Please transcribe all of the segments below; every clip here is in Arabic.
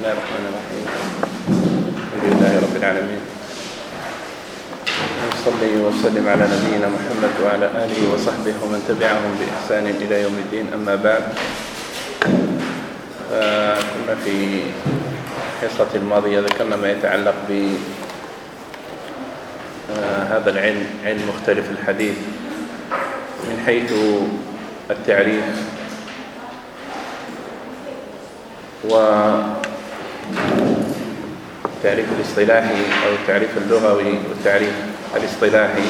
الله الرحمن الرحيم. الحمد لله رب العالمين، نصلي وسلم على نبينا محمد وعلى آله وصحبه ومن تبعهم بإحسان إلى يوم الدين. أما بعد، كنا في الحصة الماضية ذكرنا ما يتعلق بهذا العلم، علم مختلف الحديث، من حيث التعريف والتعريف الاصطلاحي أو التعريف اللغوي والتعريف الاصطلاحي.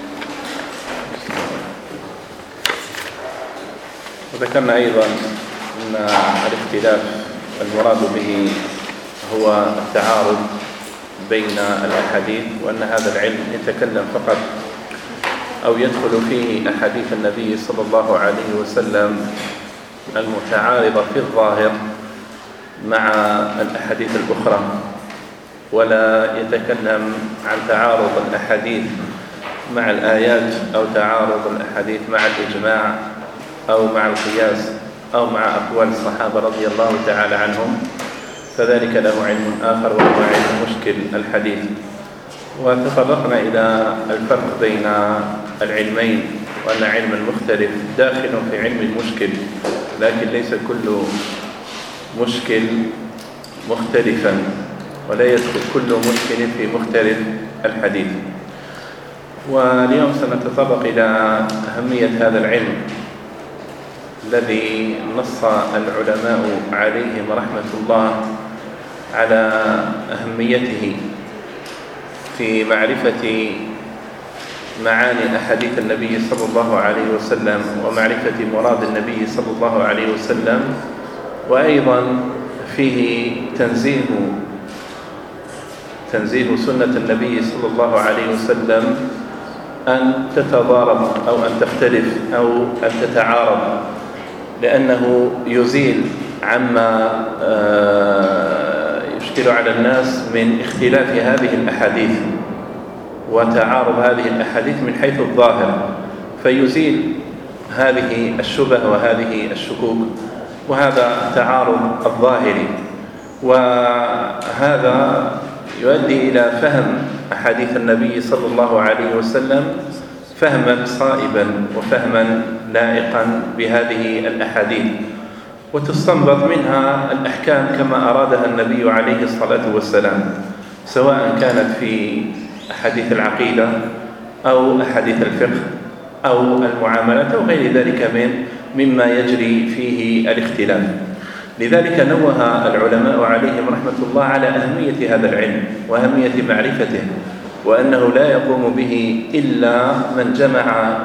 وذكرنا أيضا أن الاختلاف المراد به هو التعارض بين الأحاديث، وأن هذا العلم يتكلم فقط أو يدخل فيه أحاديث النبي صلى الله عليه وسلم المتعارضة في الظاهر مع الأحاديث الأخرى، ولا يتكلم عن تعارض الأحاديث مع الآيات أو تعارض الأحاديث مع الإجماع أو مع القياس أو مع أقوال الصحابة رضي الله تعالى عنهم، فذلك له علم آخر وهو علم مشكل الحديث. وتطرقنا إلى الفرق بين العلمين، وأن علم المختلف داخل في علم المشكل، لكن ليس كل مشكل مختلفا، ولا يدخل كل مشكل في مختلف الحديث. واليوم سنتطرق إلى أهمية هذا العلم الذي نص العلماء عليهم رحمة الله على أهميته في معرفة معاني أحاديث النبي صلى الله عليه وسلم ومعرفة مراد النبي صلى الله عليه وسلم، وأيضا فيه تنزيه سنة النبي صلى الله عليه وسلم أن تتضارب أو أن تختلف أو أن تتعارض، لأنه يزيل عما يشكل على الناس من اختلاف هذه الأحاديث وتعارض هذه الأحاديث من حيث الظاهر، فيزيل هذه الشبه وهذه الشكوك، وهذا التعارض الظاهري. وهذا يؤدي إلى فهم أحاديث النبي صلى الله عليه وسلم فهما صائبا وفهما لائقا بهذه الأحاديث، وتستنبط منها الأحكام كما أرادها النبي عليه الصلاة والسلام، سواء كانت في أحاديث العقيدة أو أحاديث الفقه أو المعاملات أو غير ذلك مما يجري فيه الاختلاف. لذلك نوه العلماء عليهم رحمة الله على أهمية هذا العلم وأهمية معرفته، وأنه لا يقوم به إلا من جمع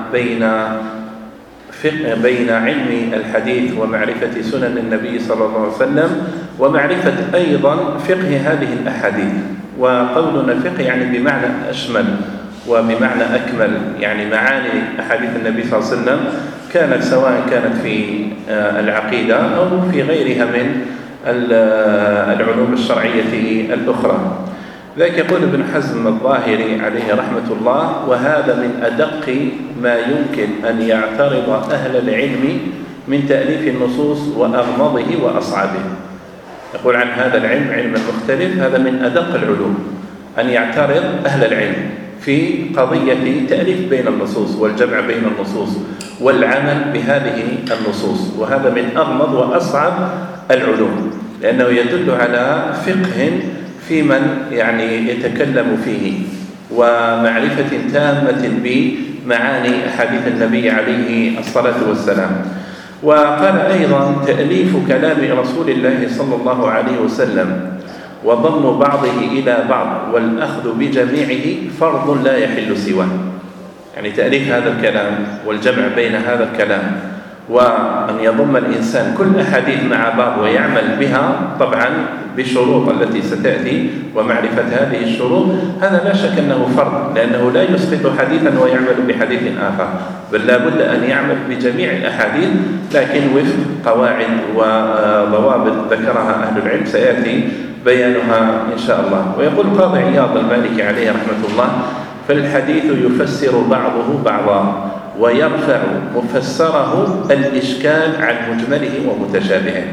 بين علم الحديث ومعرفة سنن النبي صلى الله عليه وسلم ومعرفة أيضا فقه هذه الأحاديث. وقولنا الفقه يعني بمعنى أشمل وبمعنى أكمل، يعني معاني أحاديث النبي صلى الله عليه وسلم كانت سواء كانت في العقيدة أو في غيرها من العلوم الشرعية الأخرى. ذلك يقول ابن حزم الظاهري عليه رحمة الله: وهذا من أدق ما يمكن أن يعترض أهل العلم من تأليف النصوص وأغمضه وأصعبه. يقول عن هذا العلم، علم المختلف، هذا من أدق العلوم أن يعترض أهل العلم في قضية تأليف بين النصوص والجمع بين النصوص والعمل بهذه النصوص، وهذا من أغمض وأصعب العلوم، لأنه يدل على فقه في من يعني يتكلم فيه ومعرفة تامة بمعاني أحاديث النبي عليه الصلاة والسلام. وقال أيضا: تأليف كلام رسول الله صلى الله عليه وسلم وضم بعضه إلى بعض والأخذ بجميعه فرض لا يحل سواه. يعني تأليف هذا الكلام والجمع بين هذا الكلام وأن يضم الإنسان كل أحاديث مع بعض ويعمل بها، طبعا بشروط التي ستأتي ومعرفة هذه الشروط، هذا لا شك أنه فرض، لأنه لا يسقط حديثا ويعمل بحديث آخر، بل لا بد أن يعمل بجميع الأحاديث، لكن وفق قواعد وضوابط ذكرها أهل العلم سيأتي بيانها إن شاء الله. ويقول قاضي عياض المالكي عليه رحمة الله: فالحديث يفسر بعضه بعضا ويرفع مفسره الإشكال عن مجمله ومتشابهه.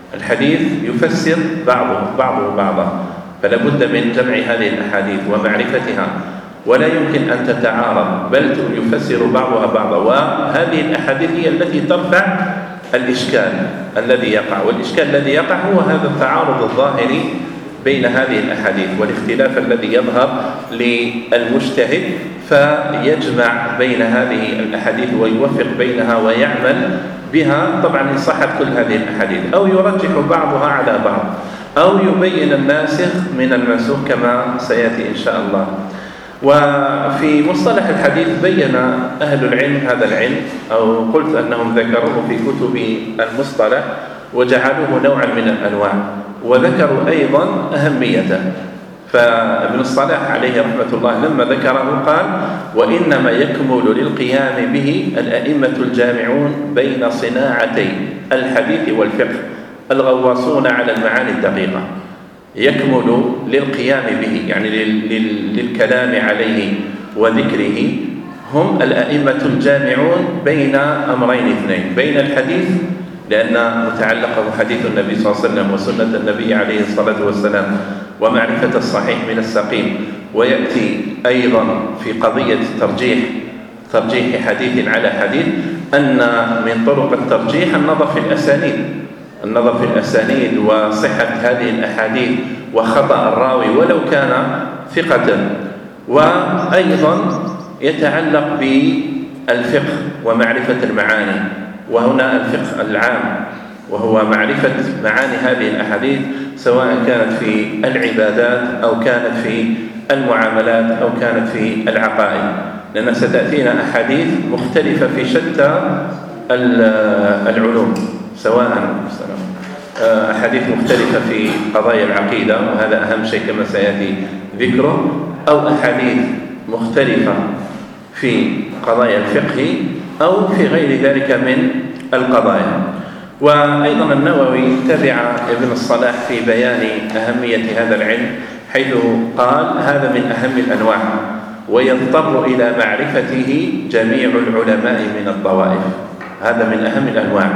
الحديث يفسر بعضه بعضا، فلا بد من جمع هذه الأحاديث ومعرفتها، ولا يمكن أن تتعارض، بل يفسر بعضها بعضا. وهذه الأحاديث هي التي ترفع الإشكال الذي يقع، والإشكال الذي يقع هو هذا التعارض الظاهري بين هذه الأحاديث والاختلاف الذي يظهر للمجتهد، فيجمع بين هذه الأحاديث ويوفق بينها ويعمل بها، طبعا إن صحت كل هذه الأحاديث، أو يرجح بعضها على بعض، أو يبين الناسخ من المنسوخ كما سيأتي إن شاء الله. وفي مصطلح الحديث بين أهل العلم هذا العلم، أو قلت أنهم ذكروه في كتب المصطلح وجعلوه نوعا من الأنواع، وذكروا أيضا أهميته. فابن الصلاح عليه رحمة الله لما ذكره قال: وإنما يكمل للقيام به الأئمة الجامعون بين صناعتي الحديث والفقه الغواصون على المعاني الدقيقة. يكمل للقيام به يعني للكلام عليه وذكره هم الأئمة الجامعون بين أمرين اثنين: بين الحديث، لأن متعلقه حديث النبي صلى الله عليه وسلم وسنة النبي عليه الصلاة والسلام ومعرفة الصحيح من السقيم، ويأتي أيضا في قضية ترجيح حديث على حديث أن من طرق الترجيح النظر في الأسانيد وصحة هذه الأحاديث وخطأ الراوي ولو كان ثقة. وأيضا يتعلق بالفقه ومعرفة المعاني، وهنا الفقه العام وهو معرفة معاني هذه الأحاديث، سواء كانت في العبادات أو كانت في المعاملات أو كانت في العقائد، لأن ستأتينا أحاديث مختلفة في شتى العلوم، سواء أحاديث مختلفة في قضايا العقيدة، وهذا أهم شيء كما سيأتي ذكره، أو أحاديث مختلفة في قضايا الفقه أو في غير ذلك من القضايا. وأيضا النووي تبع ابن الصلاح في بيان أهمية هذا العلم، حيث قال: هذا من أهم الأنواع، ويضطر إلى معرفته جميع العلماء من الطوائف. هذا من أهم الأنواع.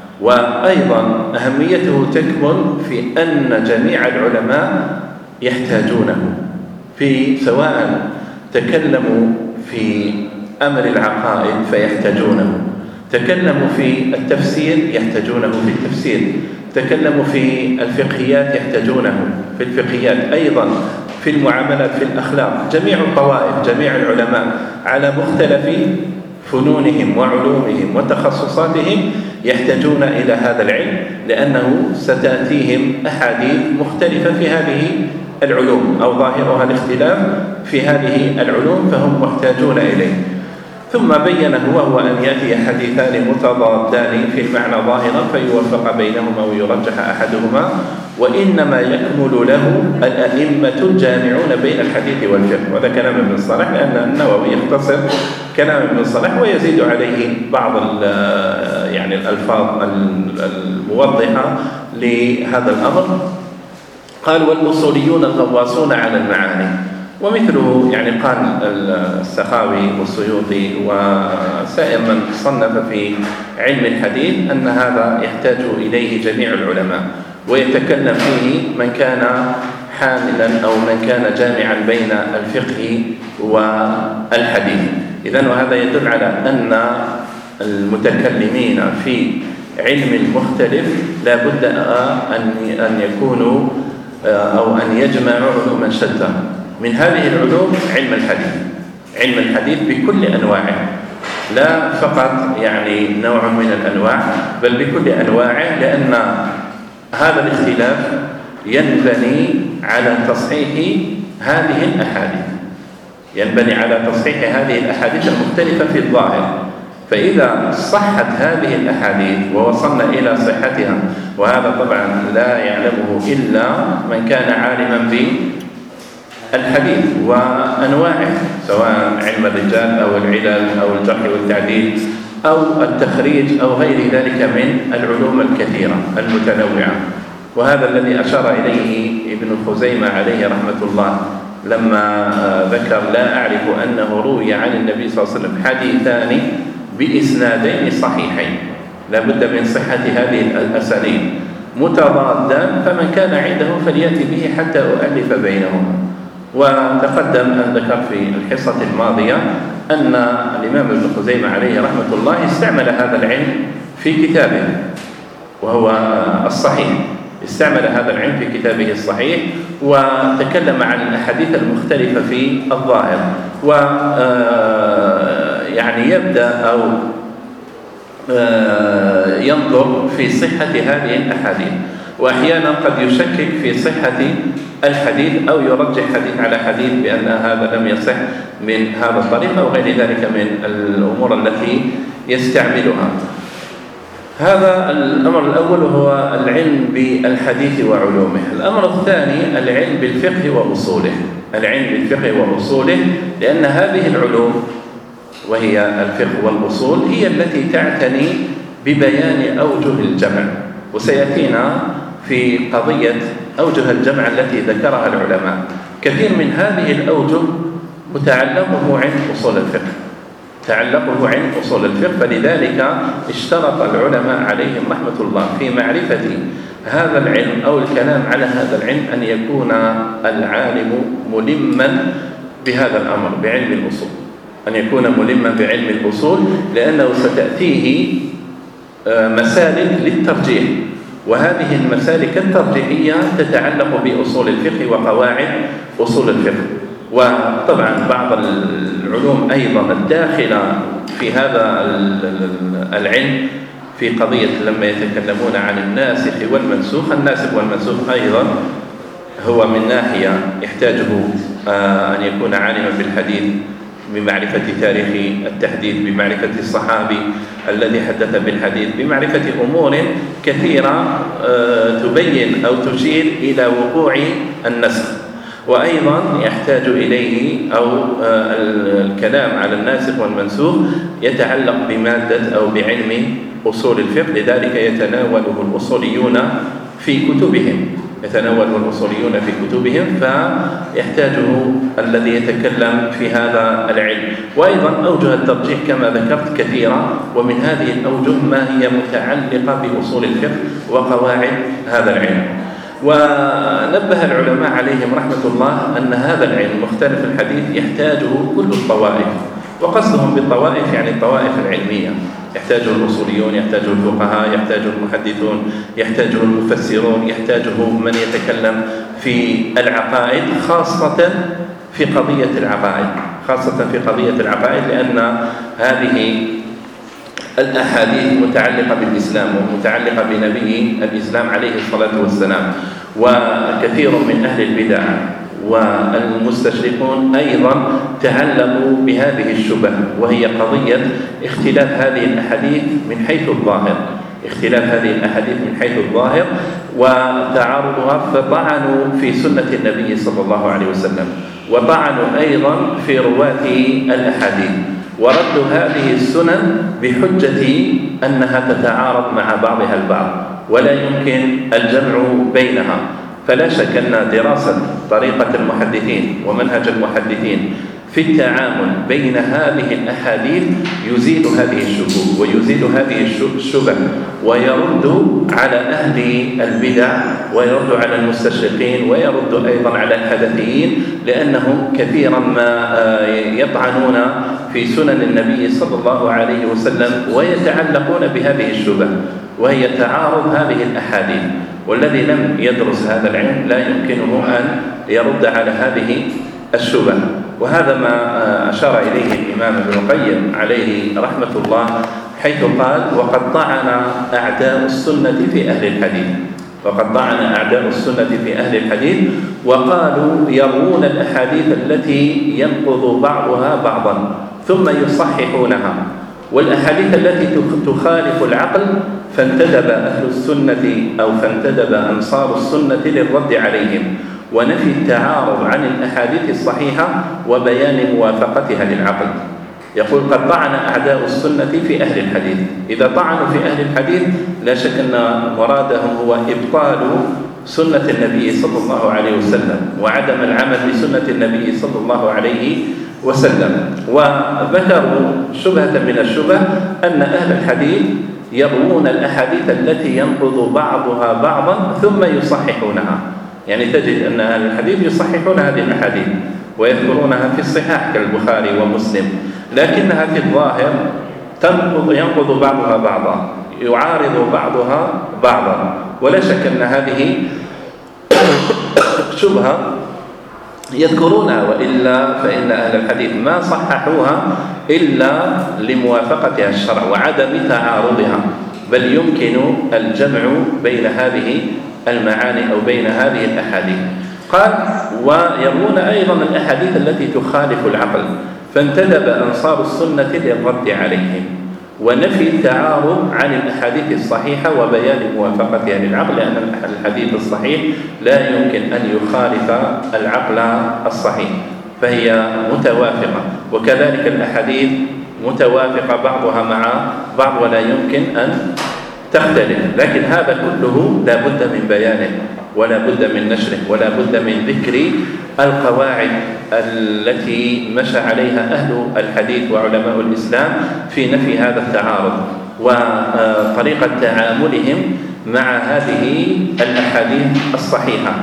وأيضا أهميته تكمن في أن جميع العلماء يحتاجونه، في سواء تكلموا في أمر العقائد فيحتاجونه، تكلموا في التفسير يحتاجونه في التفسير، تكلموا في الفقهيات يحتاجونه في الفقهيات، أيضا في المعاملات، في الأخلاق. جميع الطوائف، جميع العلماء على مختلف فنونهم وعلومهم وتخصصاتهم يحتاجون إلى هذا العلم، لأنه ستأتيهم أحاديث مختلفة في هذه العلوم أو ظاهرها الاختلاف في هذه العلوم، فهم محتاجون إليه. ثم بين وهو أن يأتي حديثان متضادان في المعنى ظاهرا فيوفق بينهما ويرجح أحدهما، وإنما يكمل له الأئمة الجامعون بين الحديث والفقه. وهذا كلام ابن الصلاح، لأن النووي يختصر كلام ابن الصلاح ويزيد عليه بعض يعني الألفاظ الموضحة لهذا الأمر. قال: والأصوليون الغواصون على المعاني. ومثله يعني قال السخاوي والسيوطي وسائر من صنف في علم الحديث أن هذا يحتاج إليه جميع العلماء، ويتكلم فيه من كان حاملا أو من كان جامعا بين الفقه والحديث. إذن وهذا يدل على أن المتكلمين في علم مختلف لا بد أن يكونوا أو أن يجمعوا علوما شتى. من هذه العلوم علم الحديث بكل أنواعه، لا فقط يعني نوع من الأنواع، بل بكل أنواعه، لأن هذا الاختلاف ينبني على تصحيح هذه الأحاديث المختلفة في الظاهر. فإذا صحت هذه الأحاديث ووصلنا إلى صحتها، وهذا طبعا لا يعلمه إلا من كان عالما بالحديث وأنواعه، سواء علم الرجال أو العلل أو الجرح والتعديل أو التخريج أو غير ذلك من العلوم الكثيرة المتنوعة. وهذا الذي أشار إليه ابن خزيمة عليه رحمة الله لما ذكر: لا أعرف أنه روي عن النبي صلى الله عليه وسلم حديثان بإسنادين صحيحين. لا بد من صحة هذه الأسانيد، متضادان، فمن كان عنده فليأتي به حتى أؤلف بينهما. وتقدم أن ذكر في الحصة الماضية أن الإمام ابن خزيمة عليه رحمة الله استعمل هذا العلم في كتابه وهو الصحيح، استعمل هذا العلم في كتابه الصحيح، وتكلم عن الأحاديث المختلفة في الظاهر، ويعني يبدأ أو ينظر في صحة هذه الأحاديث، وأحيانا قد يشكك في صحة الحديث أو يرجح حديث على حديث بأن هذا لم يصح من هذا الطريق أو غير ذلك من الأمور التي يستعملها. هذا الأمر الأول هو العلم بالحديث وعلومه. الأمر الثاني العلم بالفقه وأصوله، العلم بالفقه وأصوله، لأن هذه العلوم وهي الفقه والأصول هي التي تعتني ببيان أوجه الجمع، وسيأتينا في قضية أوجه الجمع التي ذكرها العلماء. كثير من هذه الأوجه متعلقه عن أصول الفقه، تعلقه عن أصول الفقه، فلذلك اشترط العلماء عليهم رحمة الله في معرفة هذا العلم أو الكلام على هذا العلم أن يكون العالم ملما بهذا الأمر بعلم الأصول، أن يكون ملما بعلم الأصول، لأنه ستأتيه مسالك للترجيح، وهذه المسالك الترجيحية تتعلق بأصول الفقه وقواعد أصول الفقه. وطبعا بعض العلوم أيضا الداخلة في هذا العلم في قضية لما يتكلمون عن الناسخ والمنسوخ، الناسخ والمنسوخ أيضا هو من ناحية يحتاجه أن يكون عالما بالحديث بمعرفة تاريخ التحديث، بمعرفة الصحابي الذي حدث بالحديث، بمعرفة أمور كثيرة تبين أو تشير إلى وقوع النسخ. وأيضا يحتاج إليه أو الكلام على الناسخ والمنسوخ يتعلق بمادة أو بعلم أصول الفقه، لذلك يتناوله الأصوليون في كتبهم، يتناوله الأصوليون في كتبهم، فيحتاجه الذي يتكلم في هذا العلم. وأيضا أوجه الترجيح كما ذكرت كثيرة، ومن هذه الأوجه ما هي متعلقة بأصول الفقه وقواعد هذا العلم. ونبه العلماء عليهم رحمة الله أن هذا العلم مختلف الحديث يحتاجه كل الطوائف، وقصدهم بالطوائف يعني الطوائف العلمية، يحتاجه الأصوليون، يحتاجه الفقهاء، يحتاجه المحدثون، يحتاجه المفسرون، يحتاجه من يتكلم في العقائد، خاصة في قضية العقائد، خاصة في قضية العقائد، لأن هذه الأحاديث متعلقة بالإسلام ومتعلقة بنبي الإسلام عليه الصلاة والسلام. وكثير من أهل البدع والمستشرقون أيضا تعلقوا بهذه الشبه، وهي قضية اختلاف هذه الأحاديث من حيث الظاهر، اختلاف هذه الأحاديث من حيث الظاهر وتعارضها، فطعنوا في سنة النبي صلى الله عليه وسلم، وطعنوا أيضا في رواة الأحاديث، وردوا هذه السنن بحجة أنها تتعارض مع بعضها البعض ولا يمكن الجمع بينها. فلا شك أن دراسة طريقة المحدثين ومنهج المحدثين في التعامل بين هذه الأحاديث يزيل هذه الشكوك ويزيل هذه الشبه، ويرد على أهل البدع ويرد على المستشرقين ويرد أيضا على الحدثيين، لأنهم كثيرا ما يطعنون في سنن النبي صلى الله عليه وسلم ويتعلقون بهذه الشبه وهي تعارض هذه الأحاديث، والذي لم يدرس هذا العلم لا يمكنه أن يرد على هذه الشبه. وهذا ما أشار إليه الإمام ابن القيم عليه رحمة الله، حيث قال: وقد طعن أعداء السنة في أهل الحديث، وقد طعن أعداء السنة في أهل الحديث، وقالوا يروون الأحاديث التي ينقض بعضها بعضا ثم يصححونها، والأحاديث التي تخالف العقل فانتدب أهل السنة أو فانتدب أنصار السنة للرد عليهم ونفي التعارض عن الأحاديث الصحيحة وبيان موافقتها للعقل. يقول: قد طعن أعداء السنة في أهل الحديث. إذا طعنوا في أهل الحديث لا شك أن مرادهم هو إبطال سنة النبي صلى الله عليه وسلم وعدم العمل بسنة النبي صلى الله عليه وسلم. وذكروا شبهة من الشبه أن أهل الحديث يروون الأحاديث التي ينقض بعضها بعضا ثم يصححونها. يعني تجد أن أهل الحديث يصححون هذه الأحاديث ويذكرونها في الصحاح كالبخاري ومسلم، لكنها في الظاهر ينقض بعضها بعضا، يعارض بعضها بعضا. ولا شك أن هذه شبهة يذكرونها، وإلا فإن أهل الحديث ما صححوها إلا لموافقتها الشرع وعدم تعارضها، بل يمكن الجمع بين هذه المعاني أو بين هذه الأحاديث. قال: ويرون أيضا الأحاديث التي تخالف العقل، فانتدب أنصار السنة للرد عليهم ونفي التعارض عن الأحاديث الصحيحة وبيان موافقتها للعقل، لأن الحديث الصحيح لا يمكن أن يخالف العقل الصحيح، فهي متوافقة. وكذلك الأحاديث متوافقة بعضها مع بعض ولا يمكن أن تختلف، لكن هذا كله لا بد من بيانه ولا بد من نشره ولا بد من ذكر القواعد التي مشى عليها أهل الحديث وعلماء الإسلام في نفي هذا التعارض وطريقة تعاملهم مع هذه الأحاديث الصحيحة،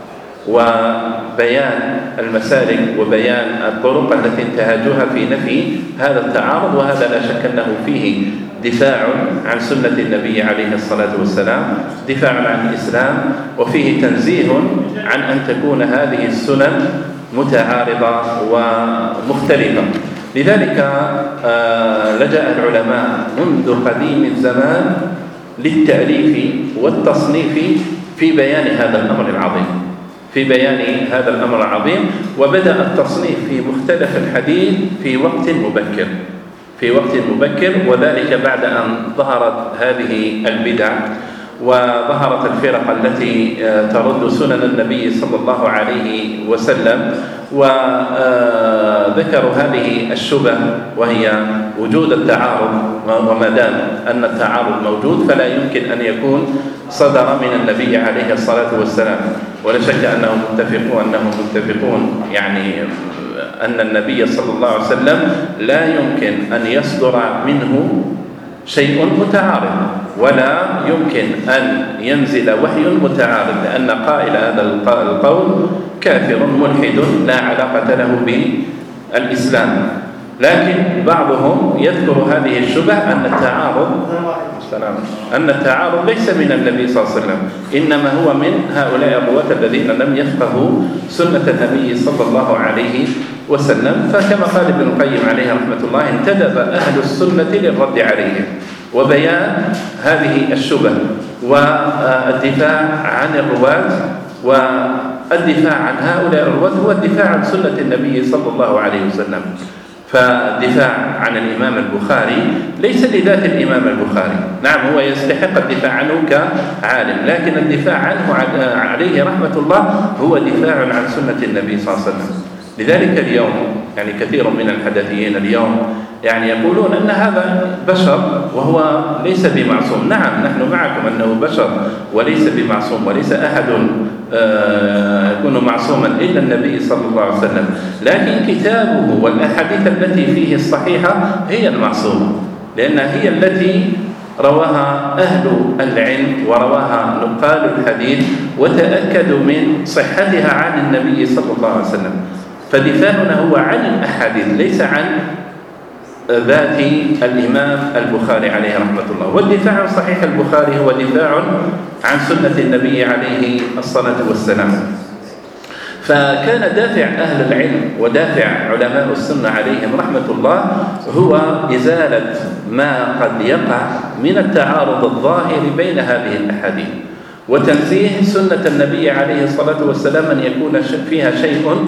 وبيان المسالك وبيان الطرق التي انتهجوها في نفي هذا التعارض. وهذا لا شك أنه فيه دفاع عن سنة النبي عليه الصلاة والسلام، دفاع عن الإسلام، وفيه تنزيه عن أن تكون هذه السنن متعارضة ومختلفة. لذلك لجأ العلماء منذ قديم الزمان للتأليف والتصنيف في بيان هذا الأمر العظيم، وبدأ التصنيف في مختلف الحديث في وقت مبكر، وذلك بعد أن ظهرت هذه البدع وظهرت الفرق التي ترد سنن النبي صلى الله عليه وسلم، وذكروا هذه الشبه وهي وجود التعارض. وما دام أن التعارض موجود فلا يمكن أن يكون صدر من النبي عليه الصلاة والسلام، ولا شك أنهم متفقون يعني أن النبي صلى الله عليه وسلم لا يمكن أن يصدر منه شيء متعارض، ولا يمكن أن ينزل وحي متعارض، لأن قائل هذا القول كافر ملحد لا علاقة له بالإسلام. لكن بعضهم يذكر هذه الشبه أن التعارض ليس من النبي صلى الله عليه وسلم، إنما هو من هؤلاء الرواة الذين لم يفقهوا سنة النبي صلى الله عليه وسلم. فكما قال ابن القيم عليه رحمة الله: انتدب أهل السنة للرد عليهم وبيان هذه الشبه والدفاع عن الرواة، والدفاع عن هؤلاء الرواة هو الدفاع عن سنة النبي صلى الله عليه وسلم. فالدفاع عن الإمام البخاري ليس لذات الإمام البخاري، نعم هو يستحق الدفاع عنه كعالم، لكن الدفاع عنه عليه رحمة الله هو دفاع عن سنة النبي صلى الله عليه وسلم. لذلك اليوم يعني كثير من الحدثيين اليوم يعني يقولون أن هذا بشر وهو ليس بمعصوم. نعم نحن معكم أنه بشر وليس بمعصوم، وليس أحد يكون معصوما إلا النبي صلى الله عليه وسلم، لكن كتابه والأحاديث التي فيه الصحيحة هي المعصومة، لأنها هي التي رواها أهل العلم ورواها نقال الحديث وتأكدوا من صحتها عن النبي صلى الله عليه وسلم. فدفاعنا هو عن الأحاديث ليس عن ذات الإمام البخاري عليه رحمة الله. والدفاع عن صحيح البخاري هو دفاع عن سنة النبي عليه الصلاة والسلام. فكان دافع أهل العلم ودافع علماء السنة عليهم رحمة الله هو إزالة ما قد يقع من التعارض الظاهر بين هذه الأحاديث، وتنزيه سنة النبي عليه الصلاة والسلام أن يكون فيها شيء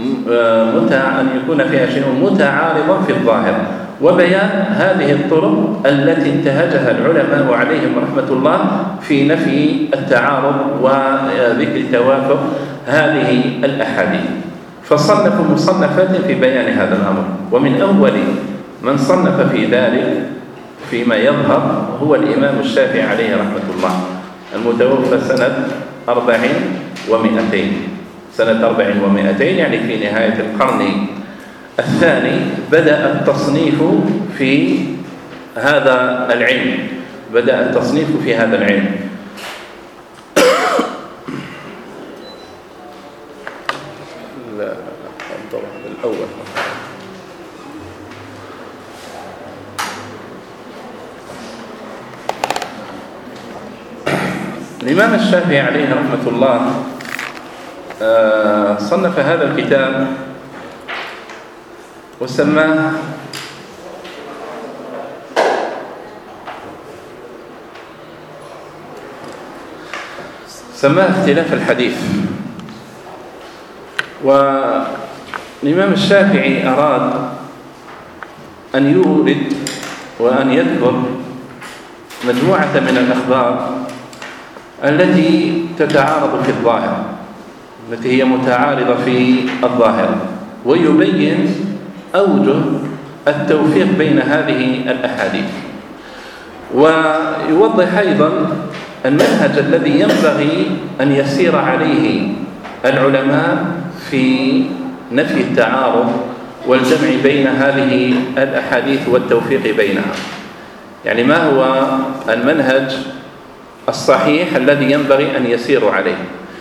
متعارضا في الظاهر، وبيان هذه الطرق التي انتهجها العلماء عليهم رحمة الله في نفي التعارض وذكر توافق هذه الأحاديث. فصنفوا مصنفات في بيان هذا الأمر، ومن أول من صنف في ذلك فيما يظهر هو الإمام الشافعي عليه رحمة الله، المتوفى سنة 400 يعني في نهاية القرن الثاني. بدأ التصنيف في هذا العلم، بدأ التصنيف في هذا العلم. الأول الإمام الشافعي عليه رحمة الله صنف هذا الكتاب وسماه اختلاف الحديث. والإمام الشافعي أراد أن يورد وأن يذكر مجموعة من الأخبار التي تتعارض في الظاهر، التي هي متعارضة في الظاهر، ويبين أوجه التوفيق بين هذه الأحاديث، ويوضح أيضا المنهج الذي ينبغي أن يسير عليه العلماء في نفي التعارض والجمع بين هذه الأحاديث والتوفيق بينها. يعني ما هو المنهج الصحيح الذي ينبغي أن يسير عليه.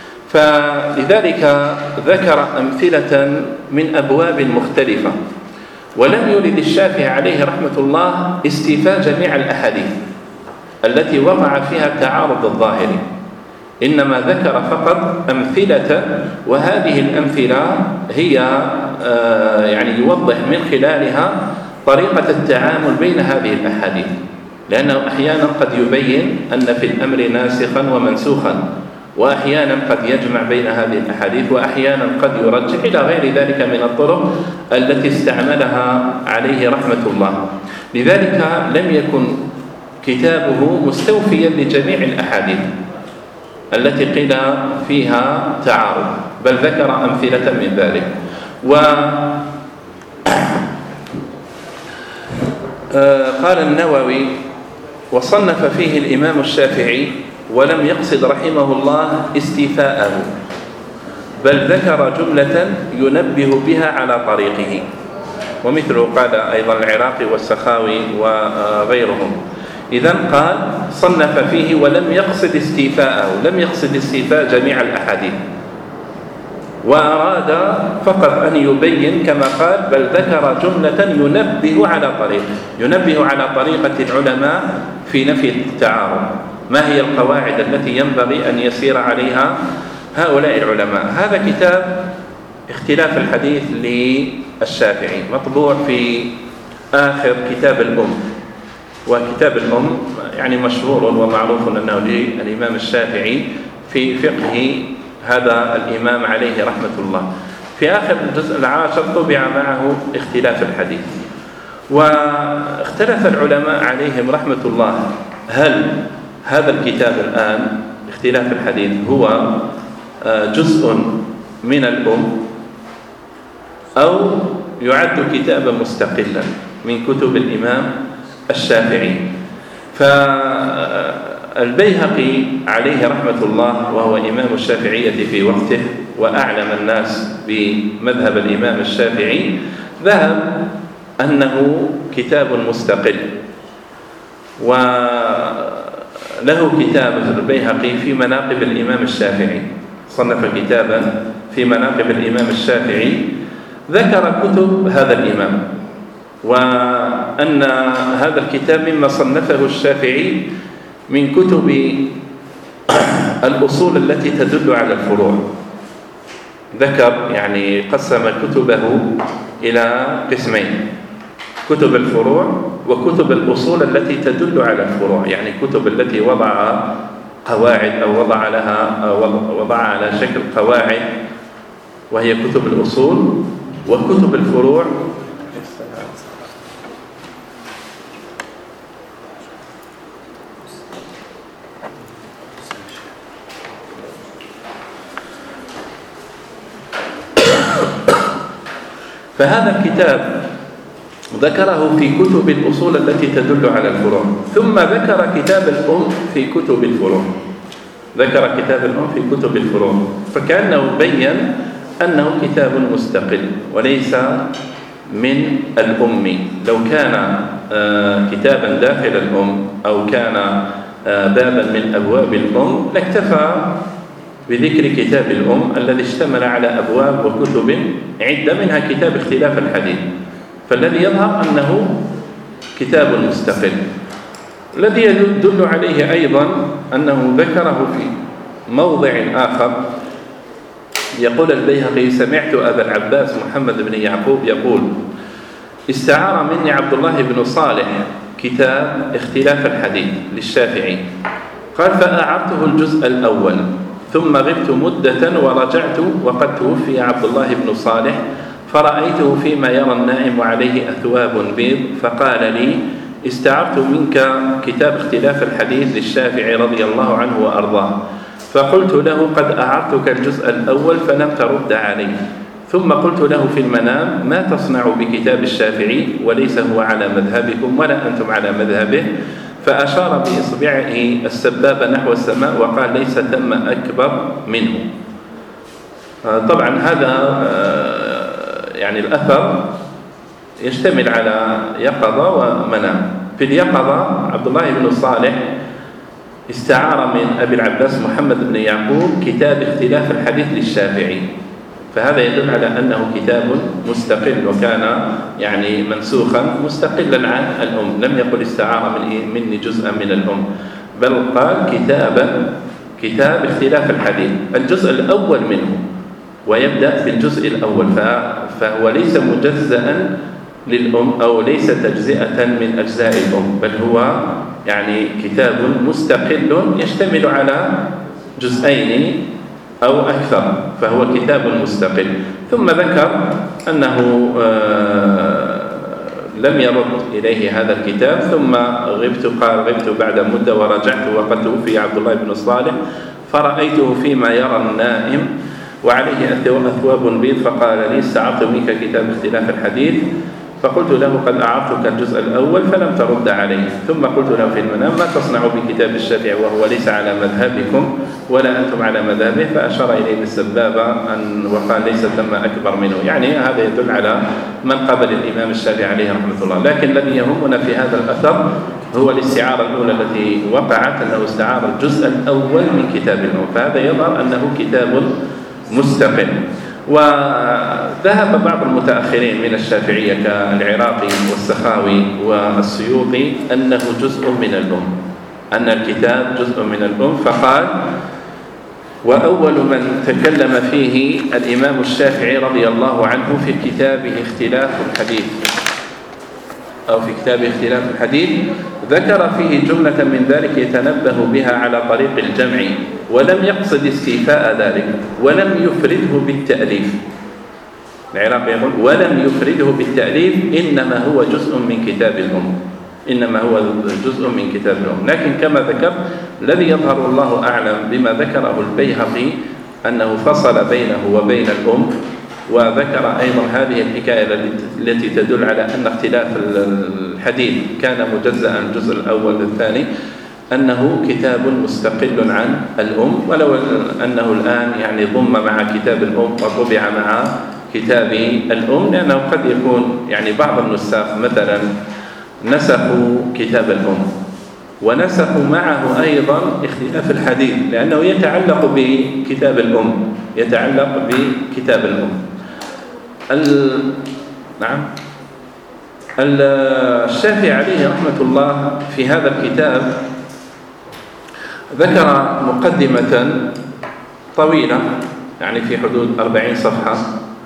فلذلك ذكر أمثلة من أبواب مختلفة، ولم يرد الشافعي عليه رحمة الله استيفاء جميع الأحاديث التي وقع فيها التعارض الظاهري، إنما ذكر فقط أمثلة، وهذه الأمثلة هي يعني يوضح من خلالها طريقة التعامل بين هذه الأحاديث، لأنه أحيانا قد يبين أن في الأمر ناسخا ومنسوخا، وأحيانا قد يجمع بين هذه الأحاديث، وأحيانا قد يرجح إلى غير ذلك من الطرق التي استعملها عليه رحمة الله. لذلك لم يكن كتابه مستوفيا لجميع الأحاديث التي قيل فيها تعارض، بل ذكر أمثلة من ذلك. قال النووي: وصنف فيه الإمام الشافعي ولم يقصد رحمه الله استيفاءه، بل ذكر جملة ينبه بها على طريقه، ومثله قال أيضا العراقي والسخاوي وغيرهم. إذن قال صنف فيه ولم يقصد استيفاءه، لم يقصد استيفاء جميع الأحاديث، وأراد فقط أن يبين كما قال: بل ذكر جملة ينبه على طريقة العلماء في نفي التعارض، ما هي القواعد التي ينبغي أن يسير عليها هؤلاء العلماء. هذا كتاب اختلاف الحديث للشافعي مطبوع في آخر كتاب الأم، وكتاب الأم يعني مشهور ومعروف أنه للإمام الشافعي في فقه هذا الإمام عليه رحمة الله. في آخر الجزء العاشر طبع معه اختلاف الحديث، واختلف العلماء عليهم رحمة الله هل هذا الكتاب الآن اختلاف الحديث هو جزء من الأم أو يعد كتابا مستقلا من كتب الإمام الشافعي. فالبيهقي عليه رحمة الله، وهو إمام الشافعية في وقته وأعلم الناس بمذهب الإمام الشافعي، ذهب أنه كتاب مستقل، وله كتاب البيهقي في مناقب الإمام الشافعي، صنف كتابا في مناقب الإمام الشافعي ذكر كتب هذا الإمام، وأن هذا الكتاب مما صنفه الشافعي من كتب الأصول التي تدل على الفروع. ذكر يعني قسم كتبه إلى قسمين: كتب الفروع وكتب الأصول التي تدل على الفروع، يعني كتب التي وضع قواعد أو وضع على شكل قواعد وهي كتب الأصول، وكتب الفروع فهذا الكتاب ذكره في كتب الأصول التي تدل على الفروع، ثم ذكر كتاب الأم في كتب الفروع، فكأنه بين أنه كتاب مستقل وليس من الأم. لو كان كتابا داخل الأم أو كان بابا من أبواب الأم لاكتفى بذكر كتاب الأم الذي اشتمل على أبواب وكتب عدة منها كتاب اختلاف الحديث، فالذي يظهر أنه كتاب مستقل. الذي يدل عليه أيضا أنه ذكره في موضع آخر، يقول البيهقي: سمعت أبا العباس محمد بن يعقوب يقول: استعار مني عبد الله بن صالح كتاب اختلاف الحديث للشافعي، قال: فأعرته الجزء الأول ثم غبت مدة ورجعت وقد توفي عبد الله بن صالح، فرأيته فيما يرى النائم وعليه أثواب بيض، فقال لي: استعرت منك كتاب اختلاف الحديث للشافعي رضي الله عنه وأرضاه. فقلت له: قد أعرتك الجزء الأول فلم ترد علي. ثم قلت له في المنام: ما تصنع بكتاب الشافعي وليس هو على مذهبكم ولا أنتم على مذهبه؟ فأشار بإصبعه السبابة نحو السماء وقال: ليس ثم أكبر منه. طبعا هذا يعني الأثر يشتمل على يقظة ومنام. في اليقظة عبد الله بن صالح استعار من أبي العباس محمد بن يعقوب كتاب اختلاف الحديث للشافعي، فهذا يدل على أنه كتاب مستقل وكان يعني منسوخا مستقلا عن الأم، لم يقل استعار مني جزءا من الأم، بل قال كتاب اختلاف الحديث الجزء الأول منه، ويبدأ بالجزء الأول، فهو ليس مجزأ للأم أو ليس تجزئة من أجزاء الأم، بل هو يعني كتاب مستقل يشتمل على جزئين أو أكثر، فهو كتاب مستقل. ثم ذكر أنه لم يرد إليه هذا الكتاب، ثم غبت بعد مدة ورجعت وقد توفي عبد الله بن صالح، فرأيته فيما يرى النائم وعليه أثواب بيض، فقال لي: استعرت منك كتاب اختلاف الحديث. فقلت له: قد أعرتك الجزء الأول فلم ترد عليه. ثم قلت له في المنام: ما تصنع بكتاب الشافعي وهو ليس على مذهبكم ولا أنتم على مذهبه؟ فأشار إليه بالسبابة وقال: ليس ثم أكبر منه. يعني هذا يدل على من قبل الإمام الشافعي عليه رحمة الله. لكن الذي يهمنا في هذا الأثر هو الاستعارة الأولى التي وقعت، أنه استعار الجزء الأول من كتاب الأم، فهذا يظهر أنه كتاب مستقل. وذهب بعض المتأخرين من الشافعية كالعراقي والسخاوي والسيوطي أنه جزء من الأم، أن الكتاب جزء من الأم، فقال: وأول من تكلم فيه الإمام الشافعي رضي الله عنه في كتابه اختلاف الحديث أو في كتاب اختلاف الحديث، ذكر فيه جملة من ذلك يتنبه بها على طريق الجمع، ولم يقصد استيفاء ذلك ولم يفرده بالتأليف. العراقي يقول: ولم يفرده بالتأليف، إنما هو جزء من كتاب الأم، إنما هو جزء من كتاب الأم. لكن كما ذكر الذي يظهر الله أعلم بما ذكره البيهقي أنه فصل بينه وبين الأم، وذكر أيضا هذه الحكاية التي تدل على أن اختلاف الحديث كان مجزأ الجزء الأول والثاني، أنه كتاب مستقل عن الأم، ولو أنه الآن يعني ضم مع كتاب الأم وطبع مع كتاب الأم، لأنه قد يكون يعني بعض النساخ مثلا نسخوا كتاب الأم ونسخوا معه أيضا اختلاف الحديث، لأنه يتعلق بكتاب الأم. نعم. الشافعي عليه رحمة الله في هذا الكتاب ذكر مقدمة طويلة يعني في حدود 40 صفحة،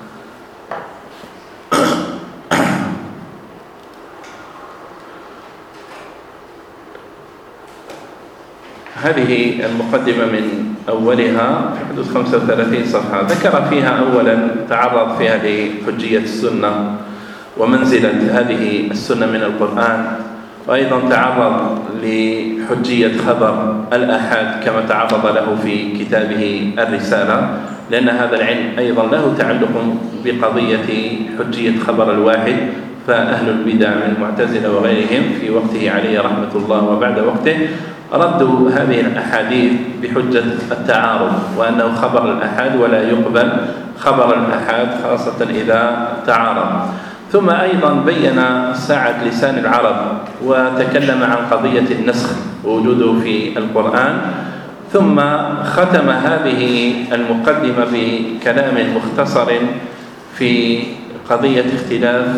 هذه المقدمة من أولها في حدود 35 صفحة، ذكر فيها أولا تعرض فيها لحجية السنة ومنزلة هذه السنة من القرآن، وأيضا تعرض لحجية خبر الآحاد كما تعرض له في كتابه الرسالة، لأن هذا العلم أيضا له تعلق بقضية حجية خبر الواحد، فأهل البدع من المعتزلة وغيرهم في وقته عليه رحمة الله وبعد وقته ردوا هذه الأحاديث بحجة التعارض، وأنه خبر الآحاد ولا يقبل خبر الآحاد خاصة إذا تعارض. ثم أيضا بين سعة لسان العرب وتكلم عن قضية النسخ ووجوده في القرآن، ثم ختم هذه المقدمة بكلام مختصر في قضية اختلاف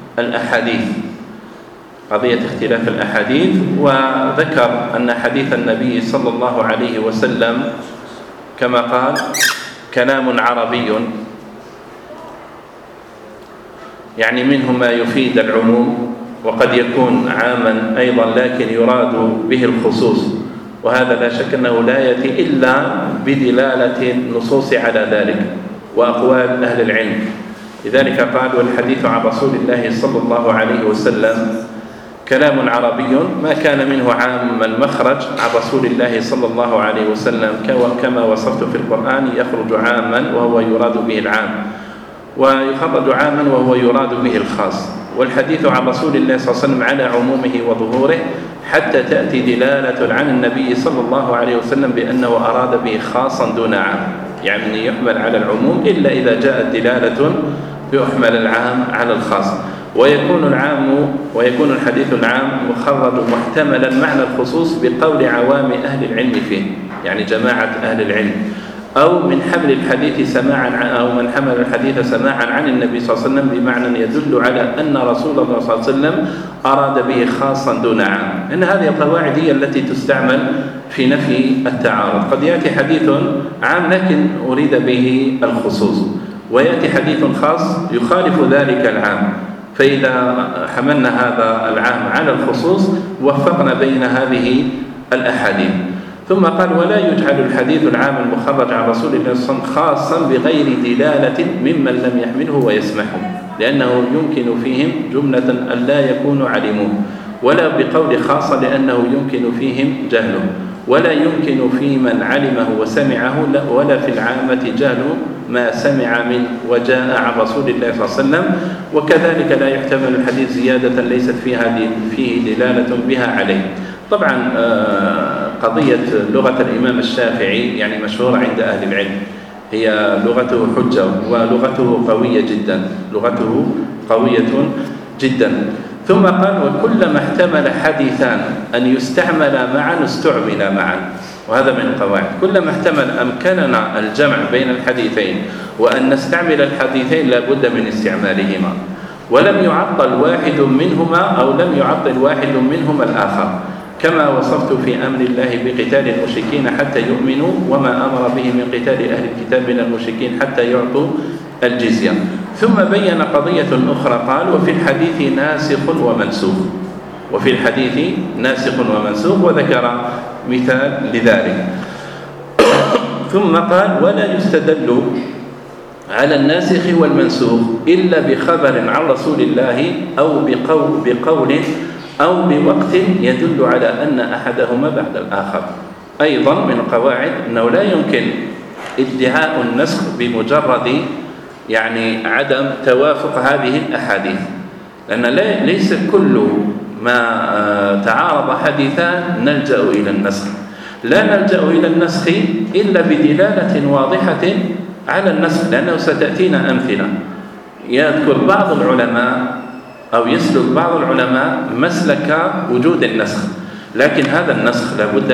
الأحاديث، وذكر أن حديث النبي صلى الله عليه وسلم كما قال كلام عربي، يعني منه ما يفيد العموم وقد يكون عاما أيضا لكن يراد به الخصوص، وهذا لا شك أنه لا يأتي إلا بدلالة النصوص على ذلك وأقوال أهل العلم. لذلك قال والحديث عن رسول الله صلى الله عليه وسلم كلام عربي ما كان منه عام المخرج عن رسول الله صلى الله عليه وسلم كما وصفت في القرآن يخرج عاما وهو يراد به العام، ويخرج عاما وهو يراد به الخاص. والحديث عن رسول الله صلى الله عليه وسلم على عمومه وظهوره حتى تأتي دلالة عن النبي صلى الله عليه وسلم بأنه أراد به خاصا دون عام، يعني يحمل على العموم إلا إذا جاءت دلالة يحمل العام على الخاص، ويكون الحديث العام مخرج محتملا معنى الخصوص بقول عوام أهل العلم فيه، يعني جماعة أهل العلم، أو من حمل الحديث سماعا عن النبي صلى الله عليه وسلم بمعنى يدل على أن رسول الله صلى الله عليه وسلم أراد به خاصا دون عام. إن هذه القواعد هي التي تستعمل في نفي التعارض. قد يأتي حديث عام لكن أريد به الخصوص، ويأتي حديث خاص يخالف ذلك العام، فإذا حملنا هذا العام على الخصوص وفقنا بين هذه الأحاديث. ثم قال ولا يجعل الحديث العام المخرج عن رسول الله صلى الله عليه وسلم خاصا بغير دلالة ممن لم يحمله ويسمعه، لأنه يمكن فيهم جملة أن لا يكونوا علموه، ولا بقول خاصة لأنه يمكن فيهم جهله، ولا يمكن في من علمه وسمعه ولا في العامة جهل ما سمع من وجاء عن رسول الله صلى الله عليه وسلم. وكذلك لا يحتمل الحديث زيادة ليست فيه دلالة بها عليه. طبعا قضية لغة الإمام الشافعي يعني مشهورة عند أهل العلم، هي لغته حجة ولغته قوية جدا. ثم قال وكلما احتمل حديثان أن يستعمل معا استعمل معا، وهذا من القواعد. كلما احتمل أمكننا الجمع بين الحديثين وأن نستعمل الحديثين لا بد من استعمالهما، ولم يعطل واحد منهما الآخر، كما وصفت في أمر الله بقتال المشركين حتى يؤمنوا وما أمر به من قتال أهل الكتاب من المشركين حتى يعطوا الجزية. ثم بين قضية أخرى قال وفي الحديث ناسخ ومنسوخ وذكر مثال لذلك. ثم قال ولا يستدل على الناسخ والمنسوخ إلا بخبر عن رسول الله أو بقول أو بوقت يدل على أن أحدهما بعد الآخر. أيضا من القواعد أنه لا يمكن ادعاء النسخ بمجرد يعني عدم توافق هذه الأحاديث، لأن ليس كل ما تعارض حديثان نلجأ إلى النسخ، لا نلجأ إلى النسخ إلا بدلالة واضحة على النسخ، لأنه ستأتينا أمثلة. يذكر بعض العلماء أو يسلك بعض العلماء مسلك وجود النسخ، لكن هذا النسخ لابد